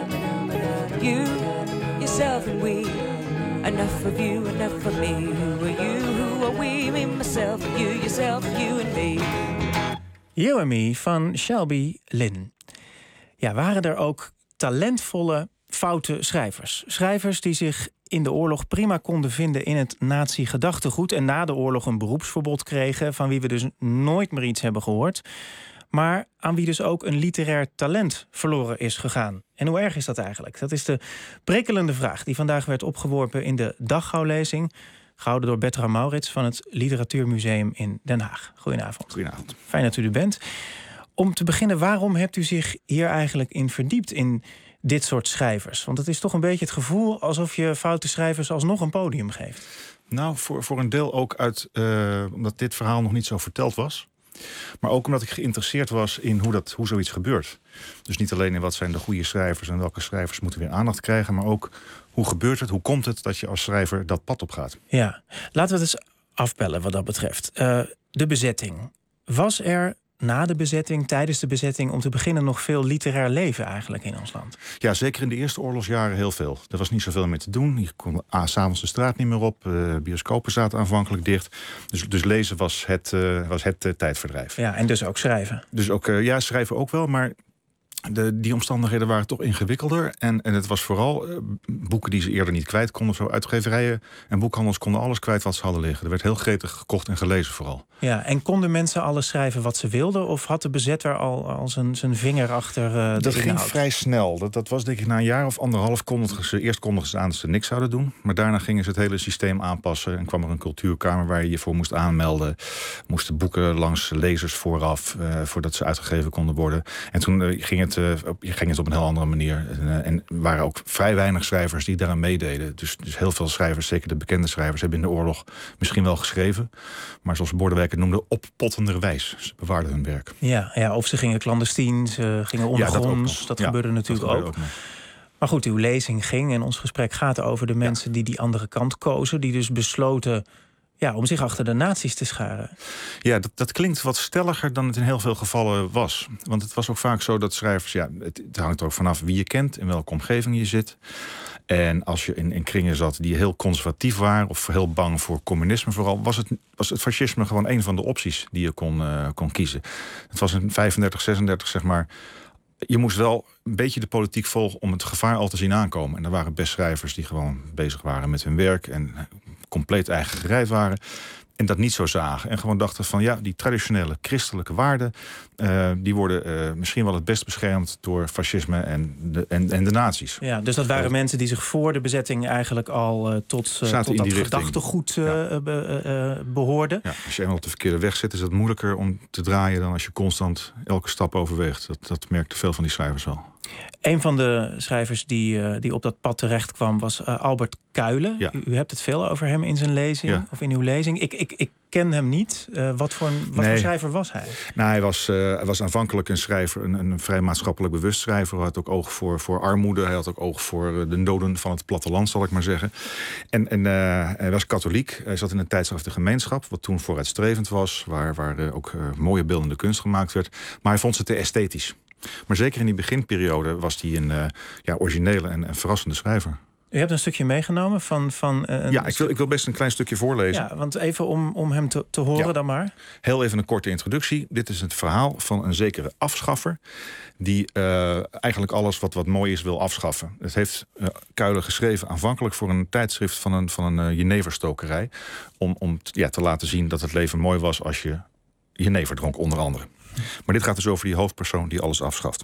Speaker 1: I. You, yourself and we. Enough of you, enough of me. Who are you, who are we? Me, myself, you, yourself, you and me.
Speaker 12: You and Me van Shelby Lynn. Ja, waren er ook talentvolle, foute schrijvers. Schrijvers die zich in de oorlog prima konden vinden in het nazi-gedachtegoed... en na de oorlog een beroepsverbod kregen... van wie we dus nooit meer iets hebben gehoord... maar aan wie dus ook een literair talent verloren is gegaan. En hoe erg is dat eigenlijk? Dat is de prikkelende vraag die vandaag werd opgeworpen in de Daggauw-lezing... gehouden door Bertram Maurits van het Literatuurmuseum in Den Haag. Goedenavond.
Speaker 22: Goedenavond.
Speaker 12: Fijn dat u er bent. Om te beginnen, waarom hebt u zich hier eigenlijk in verdiept in dit soort schrijvers? Want het is toch een beetje het gevoel alsof je foute schrijvers alsnog een podium geeft.
Speaker 22: Nou, voor, voor een deel ook uit, uh, omdat dit verhaal nog niet zo verteld was. Maar ook omdat ik geïnteresseerd was in hoe, dat, hoe zoiets gebeurt. Dus niet alleen in wat zijn de goede schrijvers en welke schrijvers moeten weer aandacht krijgen, maar ook hoe gebeurt het, hoe komt het dat je als schrijver dat pad op gaat.
Speaker 12: Ja, laten we het eens afbellen wat dat betreft. Uh, de bezetting. Was er na de bezetting, tijdens de bezetting, om te beginnen nog veel literair leven eigenlijk in ons land?
Speaker 22: Ja, zeker in de eerste oorlogsjaren heel veel. Er was niet zoveel meer te doen. Je kon ah, 's avonds de straat niet meer op. Uh, bioscopen zaten aanvankelijk dicht. Dus, dus lezen was het, uh, was het uh, tijdverdrijf.
Speaker 12: Ja, en dus ook schrijven.
Speaker 22: Dus ook, uh, ja, schrijven ook wel, maar de, die omstandigheden waren toch ingewikkelder. En, en het was vooral uh, boeken die ze eerder niet kwijt konden. Zo uitgeverijen en boekhandels konden alles kwijt wat ze hadden liggen. Er werd heel gretig gekocht en gelezen vooral.
Speaker 12: Ja, en konden mensen alles schrijven wat ze wilden? Of had de bezetter al, al zijn, zijn vinger achter uh, de
Speaker 22: Dat ging
Speaker 12: inhoud?
Speaker 22: vrij snel. Dat, dat was denk ik na een jaar of anderhalf kondigden ze... Eerst kondigden ze aan dat ze niks zouden doen. Maar daarna gingen ze het hele systeem aanpassen. En kwam er een cultuurkamer waar je je voor moest aanmelden. Moesten boeken langs lezers vooraf, uh, voordat ze uitgegeven konden worden. En toen uh, ging, het, uh, ging het op een heel andere manier. Uh, en waren ook vrij weinig schrijvers die daaraan meededen. Dus, dus heel veel schrijvers, zeker de bekende schrijvers, hebben in de oorlog misschien wel geschreven. Maar zoals Bordewijk het noemde, oppottenderwijs. Ze bewaarden hun werk.
Speaker 12: Ja, ja, of ze gingen clandestien, ze gingen ondergronds.
Speaker 22: Ja, dat,
Speaker 12: dat
Speaker 22: ja,
Speaker 12: gebeurde natuurlijk
Speaker 22: dat gebeurde
Speaker 12: ook.
Speaker 22: ook
Speaker 12: Maar goed, uw lezing ging en ons gesprek gaat over de mensen ja. die die andere kant kozen. Die dus besloten Ja, om zich achter de nazi's te scharen.
Speaker 22: Ja, dat, dat klinkt wat stelliger dan het in heel veel gevallen was. Want het was ook vaak zo dat schrijvers... ja, het, het hangt er ook vanaf wie je kent, in welke omgeving je zit. En als je in, in kringen zat die heel conservatief waren... of heel bang voor communisme vooral... was het, was het fascisme gewoon een van de opties die je kon, uh, kon kiezen. Het was in vijfendertig, zesendertig, zeg maar... Je moest wel een beetje de politiek volgen om het gevaar al te zien aankomen. En er waren best schrijvers die gewoon bezig waren met hun werk... en compleet eigen gereid waren... en dat niet zo zagen. En gewoon dachten van ja, die traditionele christelijke waarden... Uh, die worden uh, misschien wel het best beschermd door fascisme en de, en, en de nazi's.
Speaker 12: Ja, dus dat waren uh, mensen die zich voor de bezetting eigenlijk al uh, tot, uh, tot dat gedachtegoed uh, ja. be, uh, behoorden.
Speaker 22: Ja, als je eenmaal op de verkeerde weg zit, is dat moeilijker om te draaien... dan als je constant elke stap overweegt. Dat, dat merkten veel van die schrijvers wel.
Speaker 12: Een van de schrijvers die, uh, die op dat pad terecht kwam was uh, Albert Kuijlen. Ja. U, u hebt het veel over hem in zijn lezing, ja. of in uw lezing. Ik, ik, ik ken hem niet. Uh, wat voor, een, wat nee. voor schrijver was hij?
Speaker 22: Nou, hij was, uh, hij was aanvankelijk een schrijver, een, een vrij maatschappelijk bewust schrijver. Hij had ook oog voor, voor armoede. Hij had ook oog voor de noden van het platteland, zal ik maar zeggen. En, en uh, hij was katholiek. Hij zat in een tijdschrift De Gemeenschap, wat toen vooruitstrevend was. Waar, waar uh, ook uh, mooie beeldende kunst gemaakt werd. Maar hij vond ze te esthetisch. Maar zeker in die beginperiode was hij een uh, ja, originele en, en verrassende schrijver.
Speaker 12: U hebt een stukje meegenomen van... van uh, een
Speaker 22: ja, ik wil, ik wil best een klein stukje voorlezen.
Speaker 12: Ja, want even om, om hem te, te horen ja. dan maar.
Speaker 22: Heel even een korte introductie. Dit is het verhaal van een zekere afschaffer... die uh, eigenlijk alles wat, wat mooi is wil afschaffen. Het heeft uh, Kuijlen geschreven aanvankelijk voor een tijdschrift... van een, van een uh, jeneverstokerij. Om, om t, ja, te laten zien dat het leven mooi was als je jenever dronk, onder andere. Maar dit gaat dus over die hoofdpersoon die alles afschaft.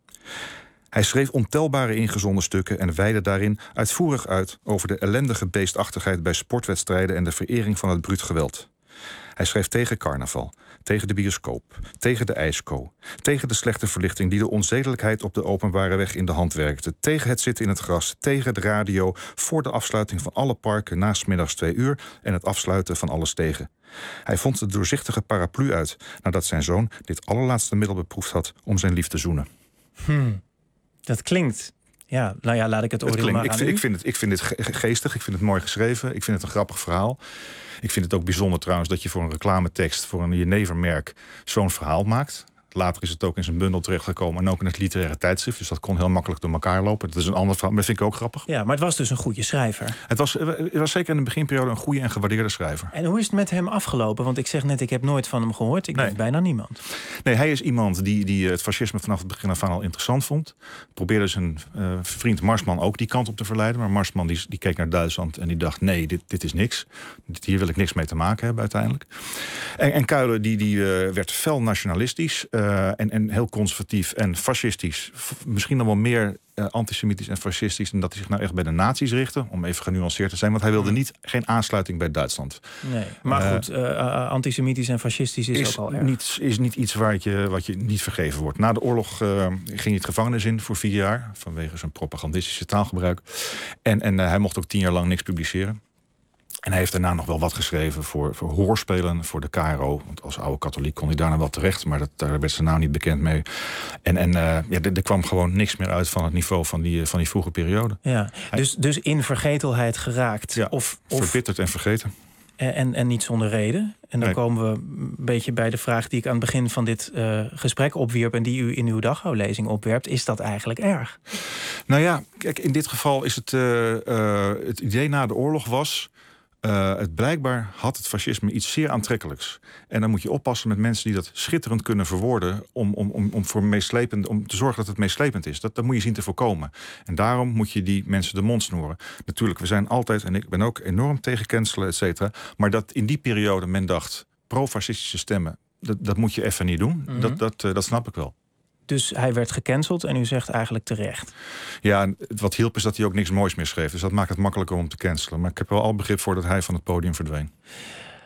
Speaker 22: Hij schreef ontelbare ingezonden stukken en weidde daarin uitvoerig uit... over de ellendige beestachtigheid bij sportwedstrijden... en de verering van het bruut geweld. Hij schreef tegen carnaval, tegen de bioscoop, tegen de ijsko... tegen de slechte verlichting die de onzedelijkheid op de openbare weg in de hand werkte... tegen het zitten in het gras, tegen de radio... voor de afsluiting van alle parken na 's middags twee uur... en het afsluiten van alle stegen. Hij vond de doorzichtige paraplu uit... nadat zijn zoon dit allerlaatste middel beproefd had om zijn lief te zoenen.
Speaker 12: Hmm. Dat klinkt... Ja, nou ja, laat ik het oordeel maar
Speaker 22: ik
Speaker 12: aan
Speaker 22: vind,
Speaker 12: u.
Speaker 22: ik, vind het, ik vind het geestig, ik vind het mooi geschreven... ik vind het een grappig verhaal. Ik vind het ook bijzonder trouwens dat je voor een reclametekst... voor een jenevermerk zo'n verhaal maakt... Later is het ook in zijn bundel terechtgekomen en ook in het literaire tijdschrift. Dus dat kon heel makkelijk door elkaar lopen. Dat is een ander verhaal, maar dat vind ik ook grappig.
Speaker 12: Ja, maar het was dus een goede schrijver.
Speaker 22: Het was, het was zeker in de beginperiode een goede en gewaardeerde schrijver.
Speaker 12: En hoe is het met hem afgelopen? Want ik zeg net, ik heb nooit van hem gehoord. Ik
Speaker 22: nee.
Speaker 12: weet bijna niemand.
Speaker 22: Nee, hij is iemand die, die het fascisme vanaf het begin af aan al interessant vond. Probeerde zijn uh, vriend Marsman ook die kant op te verleiden. Maar Marsman die, die keek naar Duitsland en die dacht... nee, dit, dit is niks. Hier wil ik niks mee te maken hebben uiteindelijk. En, en Kuijlen die, die uh, werd fel nationalistisch... Uh, en, en heel conservatief en fascistisch. Misschien nog wel meer uh, antisemitisch en fascistisch... dan dat hij zich nou echt bij de nazi's richtte. Om even genuanceerd te zijn. Want hij wilde niet, geen aansluiting bij Duitsland.
Speaker 12: Nee, maar uh, goed, uh, antisemitisch en fascistisch is, is ook al erg.
Speaker 22: Niet, is niet iets waar je, wat je niet vergeven wordt. Na de oorlog uh, ging hij het gevangenis in voor vier jaar. Vanwege zijn propagandistische taalgebruik. En, en uh, hij mocht ook tien jaar lang niks publiceren. En hij heeft daarna nog wel wat geschreven voor, voor hoorspelen, voor de K R O. Want als oude katholiek kon hij daarna wel terecht, maar dat, daar werd zijn naam niet bekend mee. En, en uh, ja, er, er kwam gewoon niks meer uit van het niveau van die, van die vroege periode.
Speaker 12: Ja, hij, dus, dus in vergetelheid geraakt.
Speaker 22: Ja,
Speaker 12: of,
Speaker 22: verbitterd en vergeten.
Speaker 12: En, en niet zonder reden. En dan
Speaker 22: nee.
Speaker 12: komen we een beetje bij de vraag die ik aan het begin van dit uh, gesprek opwierp... en die u in uw daghouwlezing opwerpt. Is dat eigenlijk erg?
Speaker 22: Nou ja, kijk, in dit geval is het, uh, uh, het idee na de oorlog was... Uh, het blijkbaar had het fascisme iets zeer aantrekkelijks. En dan moet je oppassen met mensen die dat schitterend kunnen verwoorden... om, om, om, om, voor meeslepend, om te zorgen dat het meeslepend is. Dat, dat moet je zien te voorkomen. En daarom moet je die mensen de mond snoeren. Natuurlijk, we zijn altijd, en ik ben ook enorm tegen cancelen, et cetera... maar dat in die periode men dacht, pro-fascistische stemmen... dat, dat moet je even niet doen, mm-hmm. dat, dat, uh, dat snap ik wel.
Speaker 12: Dus hij werd gecanceld en u zegt eigenlijk terecht.
Speaker 22: Ja, wat hielp is dat hij ook niks moois meer schreef. Dus dat maakt het makkelijker om te cancelen. Maar ik heb wel al begrip voor dat hij van het podium verdween.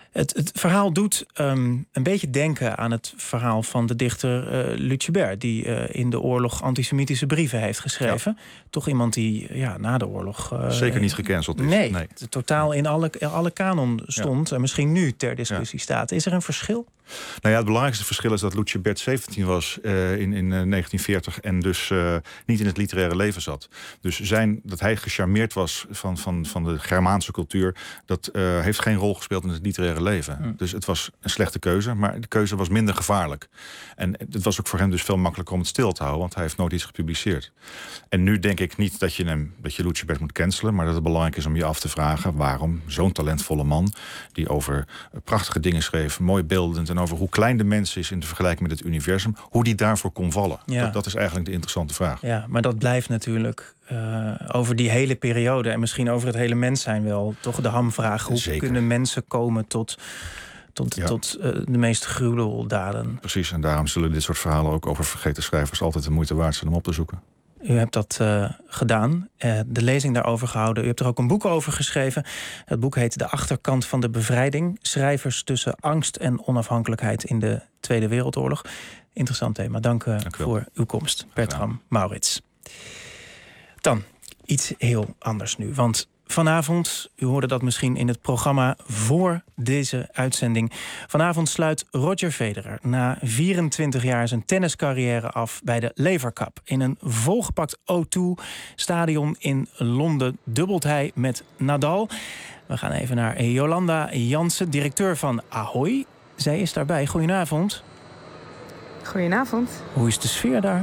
Speaker 12: Het, het verhaal doet um, een beetje denken aan het verhaal van de dichter uh, Lucebert, die uh, in de oorlog antisemitische brieven heeft geschreven. Ja. Toch iemand die ja, na de oorlog... Uh,
Speaker 22: Zeker niet gecanceld is.
Speaker 12: Nee, nee. totaal in alle, in alle kanon stond. Ja. En misschien nu ter discussie ja. staat. Is er een verschil?
Speaker 22: Nou ja, het belangrijkste verschil is dat Lucebert zeventien was uh, in, in uh, negentien veertig... en dus uh, niet in het literaire leven zat. Dus zijn, dat hij gecharmeerd was van, van, van de Germaanse cultuur... dat uh, heeft geen rol gespeeld in het literaire leven. Hmm. Dus het was een slechte keuze, maar de keuze was minder gevaarlijk. En het was ook voor hem dus veel makkelijker om het stil te houden... want hij heeft nooit iets gepubliceerd. En nu denk ik niet dat je, hem, dat je Lucebert moet cancelen... maar dat het belangrijk is om je af te vragen... waarom zo'n talentvolle man, die over prachtige dingen schreef... mooi beeldend en over hoe klein de mens is in de vergelijking met het universum... hoe die daarvoor kon vallen. Ja. Dat, dat is eigenlijk de interessante vraag.
Speaker 12: Ja, maar dat blijft natuurlijk uh, over die hele periode... en misschien over het hele mens zijn wel toch de hamvraag. Hoe Zeker. kunnen mensen komen tot, tot, ja. tot uh, de meest gruweldaden?
Speaker 22: Precies, en daarom zullen dit soort verhalen ook over vergeten schrijvers... altijd de moeite waard zijn om op te zoeken.
Speaker 12: U hebt dat uh, gedaan, uh, de lezing daarover gehouden. U hebt er ook een boek over geschreven. Het boek heet De Achterkant van de Bevrijding. Schrijvers tussen angst en onafhankelijkheid in de Tweede Wereldoorlog. Interessant thema. Dank, uh, Dank voor uw komst, Bertram Maurits. Dan iets heel anders nu, want... Vanavond, u hoorde dat misschien in het programma voor deze uitzending... vanavond sluit Roger Federer na vierentwintig jaar zijn tenniscarrière af... bij de Lever Cup. In een volgepakt O twee-stadion in Londen dubbelt hij met Nadal. We gaan even naar Jolanda Jansen, directeur van Ahoy. Zij is daarbij. Goedenavond.
Speaker 3: Goedenavond.
Speaker 12: Hoe is de sfeer daar?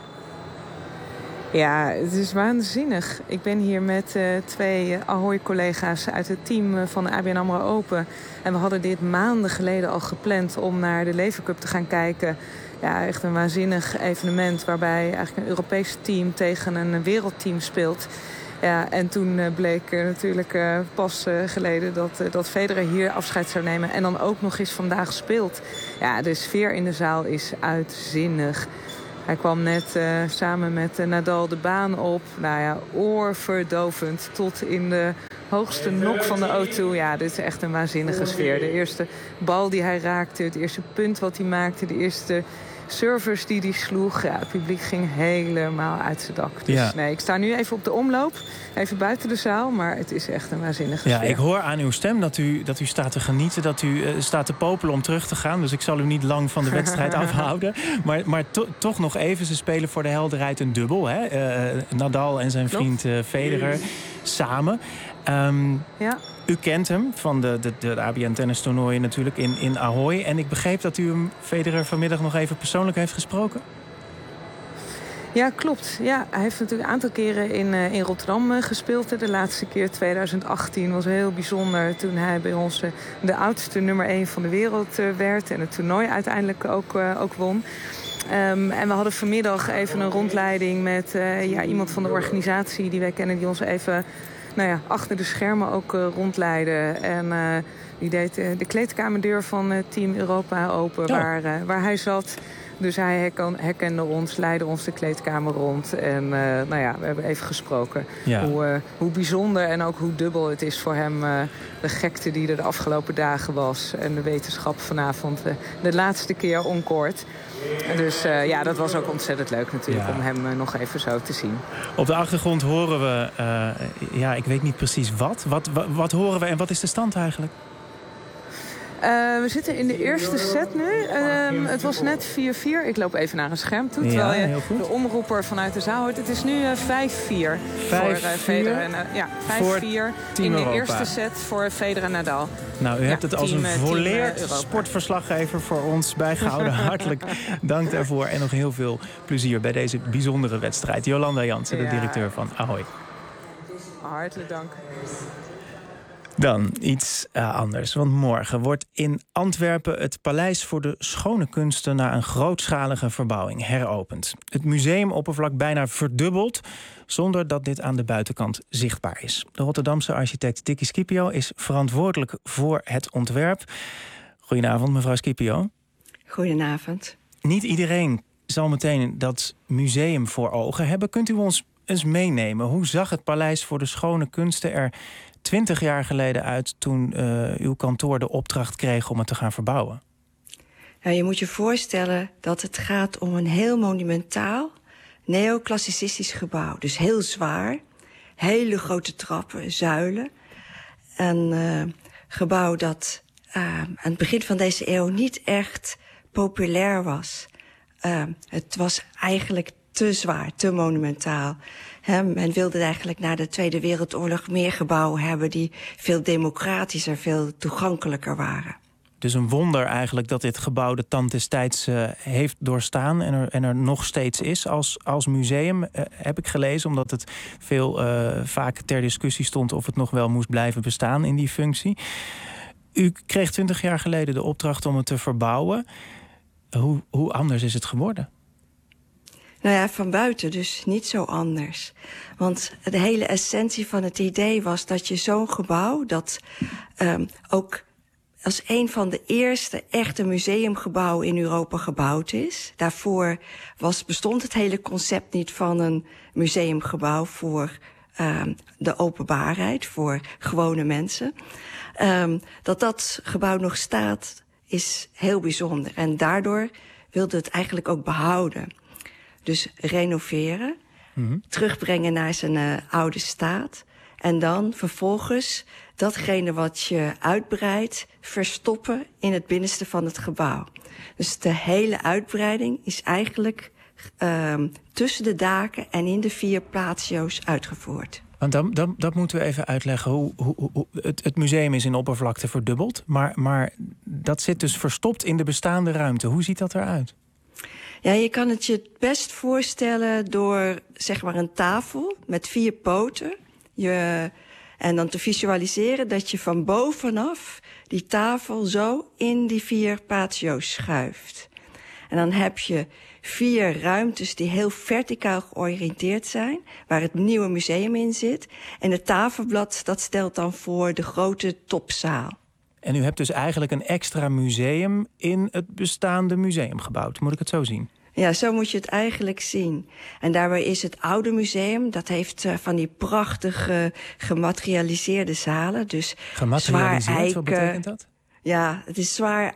Speaker 3: Ja, het is waanzinnig. Ik ben hier met uh, twee Ahoy-collega's uit het team van de A B N AMRO Open. En we hadden dit maanden geleden al gepland om naar de Lever Cup te gaan kijken. Ja, echt een waanzinnig evenement waarbij eigenlijk een Europees team tegen een wereldteam speelt. Ja, en toen uh, bleek uh, natuurlijk uh, pas uh, geleden dat, uh, dat Federer hier afscheid zou nemen. En dan ook nog eens vandaag speelt. Ja, de sfeer in de zaal is uitzinnig. Hij kwam net uh, samen met uh, Nadal de baan op. Nou ja, oorverdovend tot in de hoogste nok van de O twee. Ja, dit is echt een waanzinnige sfeer. De eerste bal die hij raakte, het eerste punt wat hij maakte... de eerste servers die hij sloeg. Ja, het publiek ging helemaal uit zijn dak. Dus ja. nee, ik sta nu even op de omloop. Even buiten de zaal, maar het is echt een waanzinnige
Speaker 12: ja,
Speaker 3: sfeer.
Speaker 12: Ik hoor aan uw stem dat u, dat u staat te genieten, dat u uh, staat te popelen om terug te gaan. Dus ik zal u niet lang van de wedstrijd afhouden. Maar, maar to, toch nog even, ze spelen voor de helderheid een dubbel. Hè? Uh, Nadal en zijn vriend uh, Federer samen. Um, ja. U kent hem van de, de, de A B N tennistoernooien natuurlijk in, in Ahoy. En ik begreep dat u hem, Federer, vanmiddag nog even persoonlijk heeft gesproken.
Speaker 3: Ja, klopt. Ja, hij heeft natuurlijk een aantal keren in, uh, in Rotterdam uh, gespeeld. De laatste keer twintig achttien was heel bijzonder toen hij bij ons uh, de oudste nummer één van de wereld uh, werd. En het toernooi uiteindelijk ook, uh, ook won. Um, en we hadden vanmiddag even een rondleiding met uh, ja, iemand van de organisatie die wij kennen, die ons even nou ja, achter de schermen ook uh, rondleidde. En uh, die deed uh, de kleedkamerdeur van uh, Team Europa open, ja. waar, uh, waar hij zat. Dus hij herkende ons, leidde ons de kleedkamer rond. En uh, nou ja, we hebben even gesproken ja. hoe, uh, hoe bijzonder en ook hoe dubbel het is voor hem. Uh, de gekte die er de afgelopen dagen was. En de wetenschap vanavond uh, de laatste keer onkort. Dus uh, ja, dat was ook ontzettend leuk natuurlijk ja. om hem uh, nog even zo te zien.
Speaker 12: Op de achtergrond horen we, uh, ja, ik weet niet precies wat. Wat, wat. wat horen we en wat is de stand eigenlijk?
Speaker 3: Uh, we zitten in de eerste set nu. Uh, het was net vier vier. Ik loop even naar een scherm toe, terwijl ja, je de omroeper vanuit de zaal hoort. Het is nu uh, vijf vier voor uh, Federer en uh, ja, vijf vier in de Europa. Eerste set voor Federer en Nadal.
Speaker 12: Nou, u
Speaker 3: ja,
Speaker 12: hebt het als
Speaker 3: team,
Speaker 12: een volleerd sportverslaggever voor ons bijgehouden. Hartelijk dank daarvoor en nog heel veel plezier bij deze bijzondere wedstrijd. Jolanda Jansen, de ja. directeur van Ahoy.
Speaker 3: Hartelijk dank.
Speaker 12: Dan iets uh, anders, want morgen wordt in Antwerpen het Paleis voor de Schone Kunsten na een grootschalige verbouwing heropend. Het museumoppervlak bijna verdubbeld, zonder dat dit aan de buitenkant zichtbaar is. De Rotterdamse architect Tikkie Scipio is verantwoordelijk voor het ontwerp. Goedenavond, mevrouw Scipio.
Speaker 4: Goedenavond.
Speaker 12: Niet iedereen zal meteen dat museum voor ogen hebben. Kunt u ons eens meenemen? Hoe zag het Paleis voor de Schone Kunsten er twintig jaar geleden uit toen uh, uw kantoor de opdracht kreeg om het te gaan verbouwen.
Speaker 4: Nou, je moet je voorstellen dat het gaat om een heel monumentaal neoclassicistisch gebouw. Dus heel zwaar, hele grote trappen, zuilen. Een uh, gebouw dat uh, aan het begin van deze eeuw niet echt populair was. Uh, het was eigenlijk te zwaar, te monumentaal. He, men wilde eigenlijk na de Tweede Wereldoorlog meer gebouwen hebben die veel democratischer, veel toegankelijker waren.
Speaker 12: Dus een wonder eigenlijk dat dit gebouw de tand des tijds uh, heeft doorstaan en er, en er nog steeds is als, als museum, uh, heb ik gelezen. Omdat het veel uh, vaak ter discussie stond of het nog wel moest blijven bestaan in die functie. U kreeg twintig jaar geleden de opdracht om het te verbouwen. Hoe, hoe anders is het geworden?
Speaker 4: Nou ja, van buiten dus niet zo anders. Want de hele essentie van het idee was dat je zo'n gebouw, dat um, ook als een van de eerste echte museumgebouwen in Europa gebouwd is. Daarvoor was, bestond het hele concept niet van een museumgebouw voor um, de openbaarheid, voor gewone mensen. Um, dat dat gebouw nog staat is heel bijzonder. En daardoor wilde het eigenlijk ook behouden. Dus renoveren, mm-hmm. terugbrengen naar zijn uh, oude staat. En dan vervolgens datgene wat je uitbreidt verstoppen in het binnenste van het gebouw. Dus de hele uitbreiding is eigenlijk uh, tussen de daken en in de vier patio's uitgevoerd.
Speaker 12: Want dan, dan, dat moeten we even uitleggen. Hoe, hoe, hoe, het, het museum is in oppervlakte verdubbeld, maar, maar dat zit dus verstopt in de bestaande ruimte. Hoe ziet dat eruit?
Speaker 4: Ja, je kan het je het best voorstellen door zeg maar een tafel met vier poten. Je, en dan te visualiseren dat je van bovenaf die tafel zo in die vier patio's schuift. En dan heb je vier ruimtes die heel verticaal georiënteerd zijn, waar het nieuwe museum in zit. En het tafelblad, dat stelt dan voor de grote topzaal.
Speaker 12: En u hebt dus eigenlijk een extra museum in het bestaande museum gebouwd. Moet ik het zo zien?
Speaker 4: Ja, zo moet je het eigenlijk zien. En daarbij is het oude museum, dat heeft uh, van die prachtige gematerialiseerde zalen. Dus
Speaker 12: gematerialiseerd, wat betekent dat?
Speaker 4: Ja, het is zwaar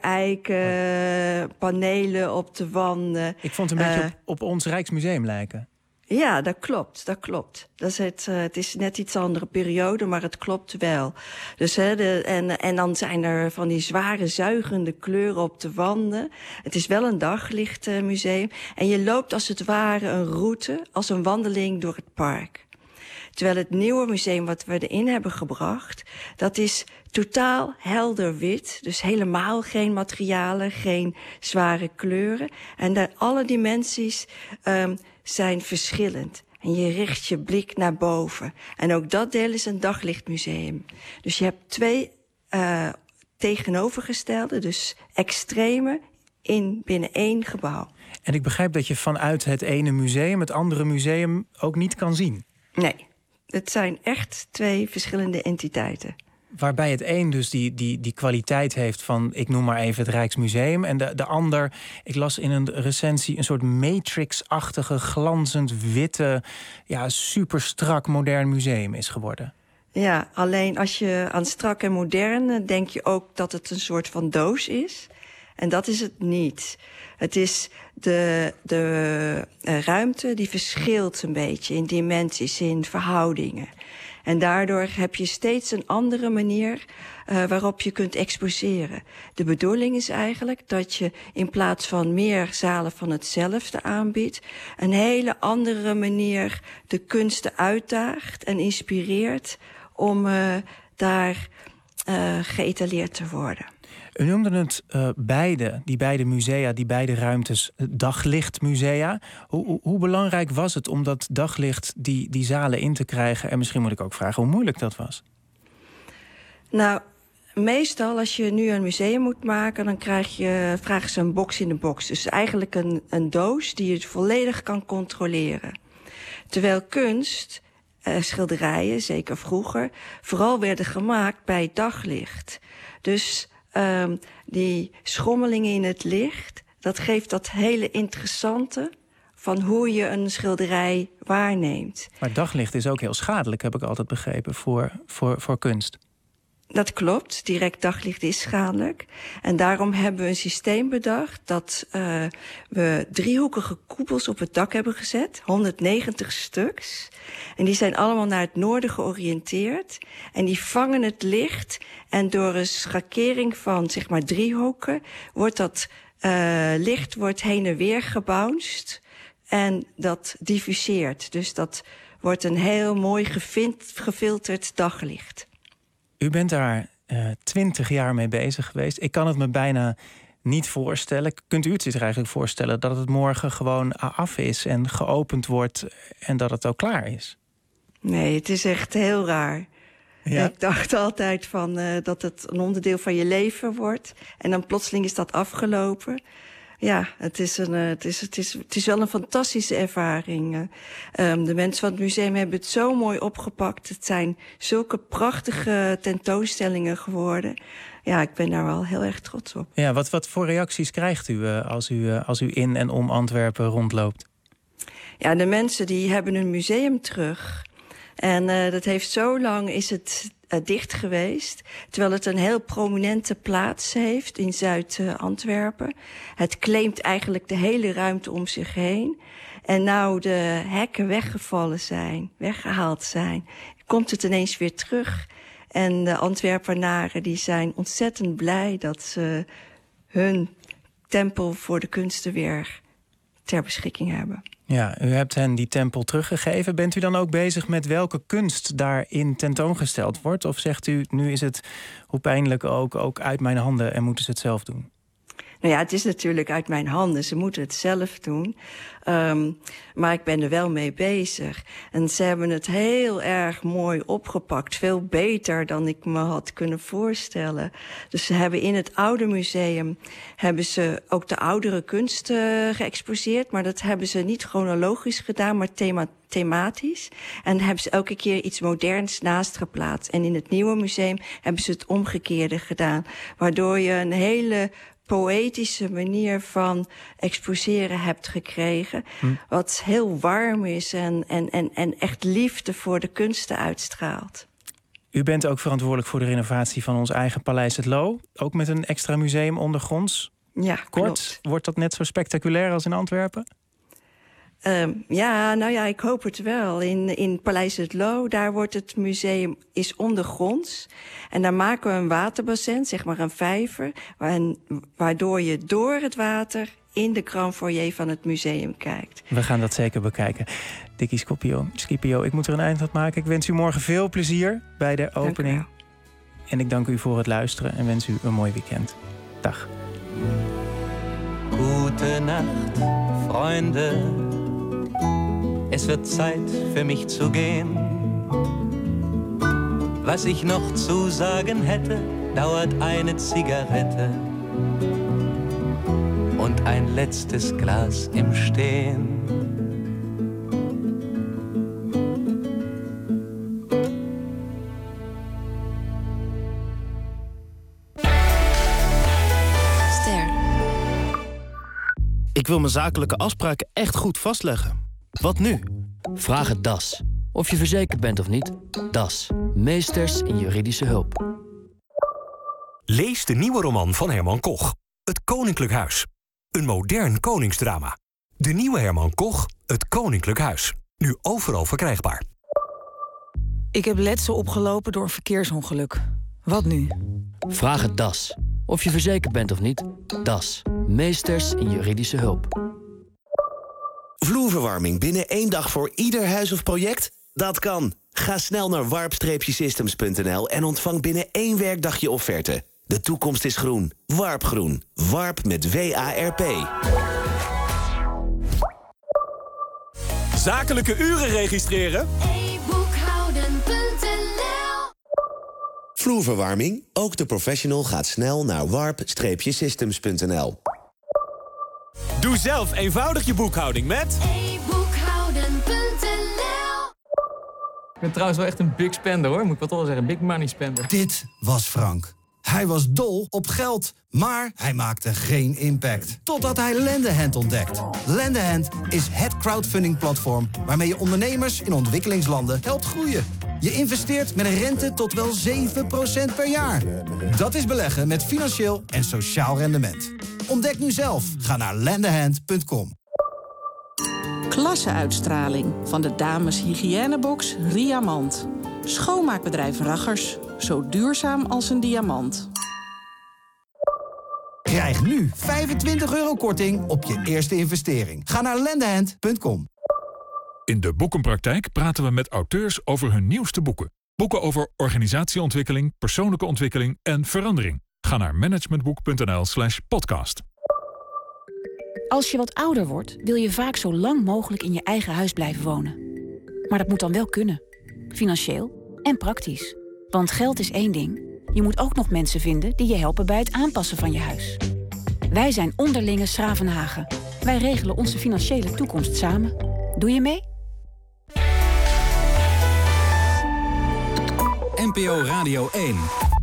Speaker 4: eiken, panelen op de wanden.
Speaker 12: Ik vond het een
Speaker 4: uh,
Speaker 12: beetje op, op ons Rijksmuseum lijken.
Speaker 4: Ja, dat klopt, dat klopt. Dat is het, uh, het is net iets andere periode, maar het klopt wel. Dus, hè, de, en, en dan zijn er van die zware zuigende kleuren op de wanden. Het is wel een daglichtmuseum. En je loopt als het ware een route, als een wandeling door het park. Terwijl het nieuwe museum wat we erin hebben gebracht, dat is totaal helder wit. Dus helemaal geen materialen, geen zware kleuren. En daar alle dimensies um, zijn verschillend. En je richt je blik naar boven. En ook dat deel is een daglichtmuseum. Dus je hebt twee uh, tegenovergestelde, dus extreme, in binnen één gebouw.
Speaker 12: En ik begrijp dat je vanuit het ene museum het andere museum ook niet kan zien.
Speaker 4: Nee, het zijn echt twee verschillende entiteiten.
Speaker 12: Waarbij het een dus die, die, die kwaliteit heeft van, ik noem maar even het Rijksmuseum. En de, de ander, ik las in een recensie, een soort Matrix-achtige, glanzend witte, ja, super strak modern museum is geworden.
Speaker 4: Ja, alleen als je aan strak en modern, denk je ook dat het een soort van doos is. En dat is het niet. Het is de, de uh, ruimte die verschilt een beetje in dimensies, in verhoudingen. En daardoor heb je steeds een andere manier uh, waarop je kunt exposeren. De bedoeling is eigenlijk dat je in plaats van meer zalen van hetzelfde aanbiedt, een hele andere manier de kunsten uitdaagt en inspireert om uh, daar uh, geëtaleerd te worden.
Speaker 12: U noemde het uh, beide, die beide musea, die beide ruimtes, daglichtmusea. Hoe, hoe, hoe belangrijk was het om dat daglicht die, die zalen in te krijgen? En misschien moet ik ook vragen hoe moeilijk dat was.
Speaker 4: Nou, meestal als je nu een museum moet maken, dan krijg je, vragen ze een box in de box. Dus eigenlijk een, een doos die je volledig kan controleren. Terwijl kunst, uh, schilderijen, zeker vroeger, vooral werden gemaakt bij daglicht. Dus Um, die schommelingen in het licht, dat geeft dat hele interessante, van hoe je een schilderij waarneemt.
Speaker 12: Maar daglicht is ook heel schadelijk, heb ik altijd begrepen, voor, voor, voor kunst.
Speaker 4: Dat klopt, direct daglicht is schadelijk. En daarom hebben we een systeem bedacht dat uh, we driehoekige koepels op het dak hebben gezet. honderdnegentig stuks. En die zijn allemaal naar het noorden georiënteerd. En die vangen het licht. En door een schakering van zeg maar driehoeken wordt dat uh, licht wordt heen en weer gebounced. En dat diffuseert. Dus dat wordt een heel mooi gefilterd daglicht.
Speaker 12: U bent daar twintig uh, jaar mee bezig geweest. Ik kan het me bijna niet voorstellen. Kunt u het zich eigenlijk voorstellen dat het morgen gewoon af is en geopend wordt en dat het ook klaar is?
Speaker 4: Nee, het is echt heel raar. Ja. Ik dacht altijd van, uh, dat het een onderdeel van je leven wordt. En dan plotseling is dat afgelopen. Ja, het is, een, uh, het, is, het, is, het is wel een fantastische ervaring. Uh, um, de mensen van het museum hebben het zo mooi opgepakt. Het zijn zulke prachtige tentoonstellingen geworden. Ja, ik ben daar wel heel erg trots op.
Speaker 12: Ja, wat, wat voor reacties krijgt u, uh, als u uh, als u in en om Antwerpen rondloopt?
Speaker 4: Ja, de mensen die hebben hun museum terug. En uh, dat heeft zo lang is het uh, dicht geweest. Terwijl het een heel prominente plaats heeft in Zuid-Antwerpen. Het claimt eigenlijk de hele ruimte om zich heen. En nou de hekken weggevallen zijn, weggehaald zijn, komt het ineens weer terug. En de Antwerpenaren die zijn ontzettend blij dat ze hun tempel voor de kunsten weer ter beschikking hebben.
Speaker 12: Ja, u hebt hen die tempel teruggegeven. Bent u dan ook bezig met welke kunst daarin tentoongesteld wordt? Of zegt u, nu is het, hoe pijnlijk ook, ook uit mijn handen en moeten ze het zelf doen?
Speaker 4: Nou ja, het is natuurlijk uit mijn handen. Ze moeten het zelf doen. Um, maar ik ben er wel mee bezig. En ze hebben het heel erg mooi opgepakt. Veel beter dan ik me had kunnen voorstellen. Dus ze hebben in het oude museum hebben ze ook de oudere kunst uh, geëxposeerd. Maar dat hebben ze niet chronologisch gedaan, maar thema thematisch. En hebben ze elke keer iets moderns naast geplaatst. En in het nieuwe museum hebben ze het omgekeerde gedaan. Waardoor je een hele poëtische manier van exposeren hebt gekregen. Hm. Wat heel warm is en, en, en, en echt liefde voor de kunsten uitstraalt.
Speaker 12: U bent ook verantwoordelijk voor de renovatie van ons eigen Paleis het Loo. Ook met een extra museum ondergronds.
Speaker 4: Ja,
Speaker 12: Kort,
Speaker 4: klopt.
Speaker 12: Wordt dat net zo spectaculair als in Antwerpen?
Speaker 4: Um, ja, nou ja, ik hoop het wel. In, in Paleis het Loo, daar wordt het museum is ondergronds. En daar maken we een waterbassin, zeg maar een vijver, waardoor je door het water in de grand foyer van het museum kijkt.
Speaker 12: We gaan dat zeker bekijken. Dickie Scipio, Scipio, ik moet er een eind aan maken. Ik wens u morgen veel plezier bij de opening. En ik dank u voor het luisteren en wens u een mooi weekend. Dag.
Speaker 10: Gute Nacht, Freunde. Es wird Zeit für mich zu gehen. Was ich noch zu sagen hätte, dauert eine Zigarette und ein letztes Glas im Stehen.
Speaker 5: Ster. Ik wil mijn zakelijke afspraken echt goed vastleggen. Wat nu?
Speaker 6: Vraag het D A S. Of je verzekerd bent of niet, D A S. Meesters in juridische hulp.
Speaker 23: Lees de nieuwe roman van Herman Koch. Het Koninklijk Huis. Een modern koningsdrama. De nieuwe Herman Koch, Het Koninklijk Huis. Nu overal verkrijgbaar.
Speaker 24: Ik heb letsel opgelopen door een verkeersongeluk. Wat nu?
Speaker 6: Vraag het D A S. Of je verzekerd bent of niet, D A S. Meesters in juridische hulp.
Speaker 5: Vloerverwarming binnen één dag voor ieder huis of project? Dat kan. Ga snel naar warp systems punt n l en ontvang binnen één werkdag je offerte. De toekomst is groen. Warp Groen. Warp met W A R P.
Speaker 23: Zakelijke uren registreren?
Speaker 25: e boekhouden punt n l.
Speaker 5: Vloerverwarming? Ook de professional gaat snel naar warp systems punt n l.
Speaker 23: Doe zelf eenvoudig je boekhouding met
Speaker 25: e boekhouden punt n l.
Speaker 26: Ik ben trouwens wel echt een big spender, hoor. Moet ik wel toch wel zeggen. Big money spender.
Speaker 27: Dit was Frank.
Speaker 7: Hij was dol op geld, maar hij maakte geen impact. Totdat hij Lendehand ontdekt. Lendehand is het crowdfunding-platform waarmee je ondernemers in ontwikkelingslanden helpt groeien. Je investeert met een rente tot wel zeven procent per jaar. Dat is beleggen met financieel en sociaal rendement. Ontdek nu zelf. Ga naar lendehand punt com.
Speaker 8: Klasse-uitstraling van de dames hygiënebox Riamant. Schoonmaakbedrijf Raggers. Zo duurzaam als een diamant.
Speaker 7: Krijg nu vijfentwintig euro korting op je eerste investering. Ga naar lendehand punt com.
Speaker 9: In de Boekenpraktijk praten we met auteurs over hun nieuwste boeken. Boeken over organisatieontwikkeling, persoonlijke ontwikkeling en verandering. Ga naar managementboek.nl slash podcast.
Speaker 13: Als je wat ouder wordt, wil je vaak zo lang mogelijk in je eigen huis blijven wonen. Maar dat moet dan wel kunnen. Financieel en praktisch. Want geld is één ding. Je moet ook nog mensen vinden die je helpen bij het aanpassen van je huis. Wij zijn Onderlinge Schravenhagen. Wij regelen onze financiële toekomst samen. Doe je mee?
Speaker 14: N P O Radio één.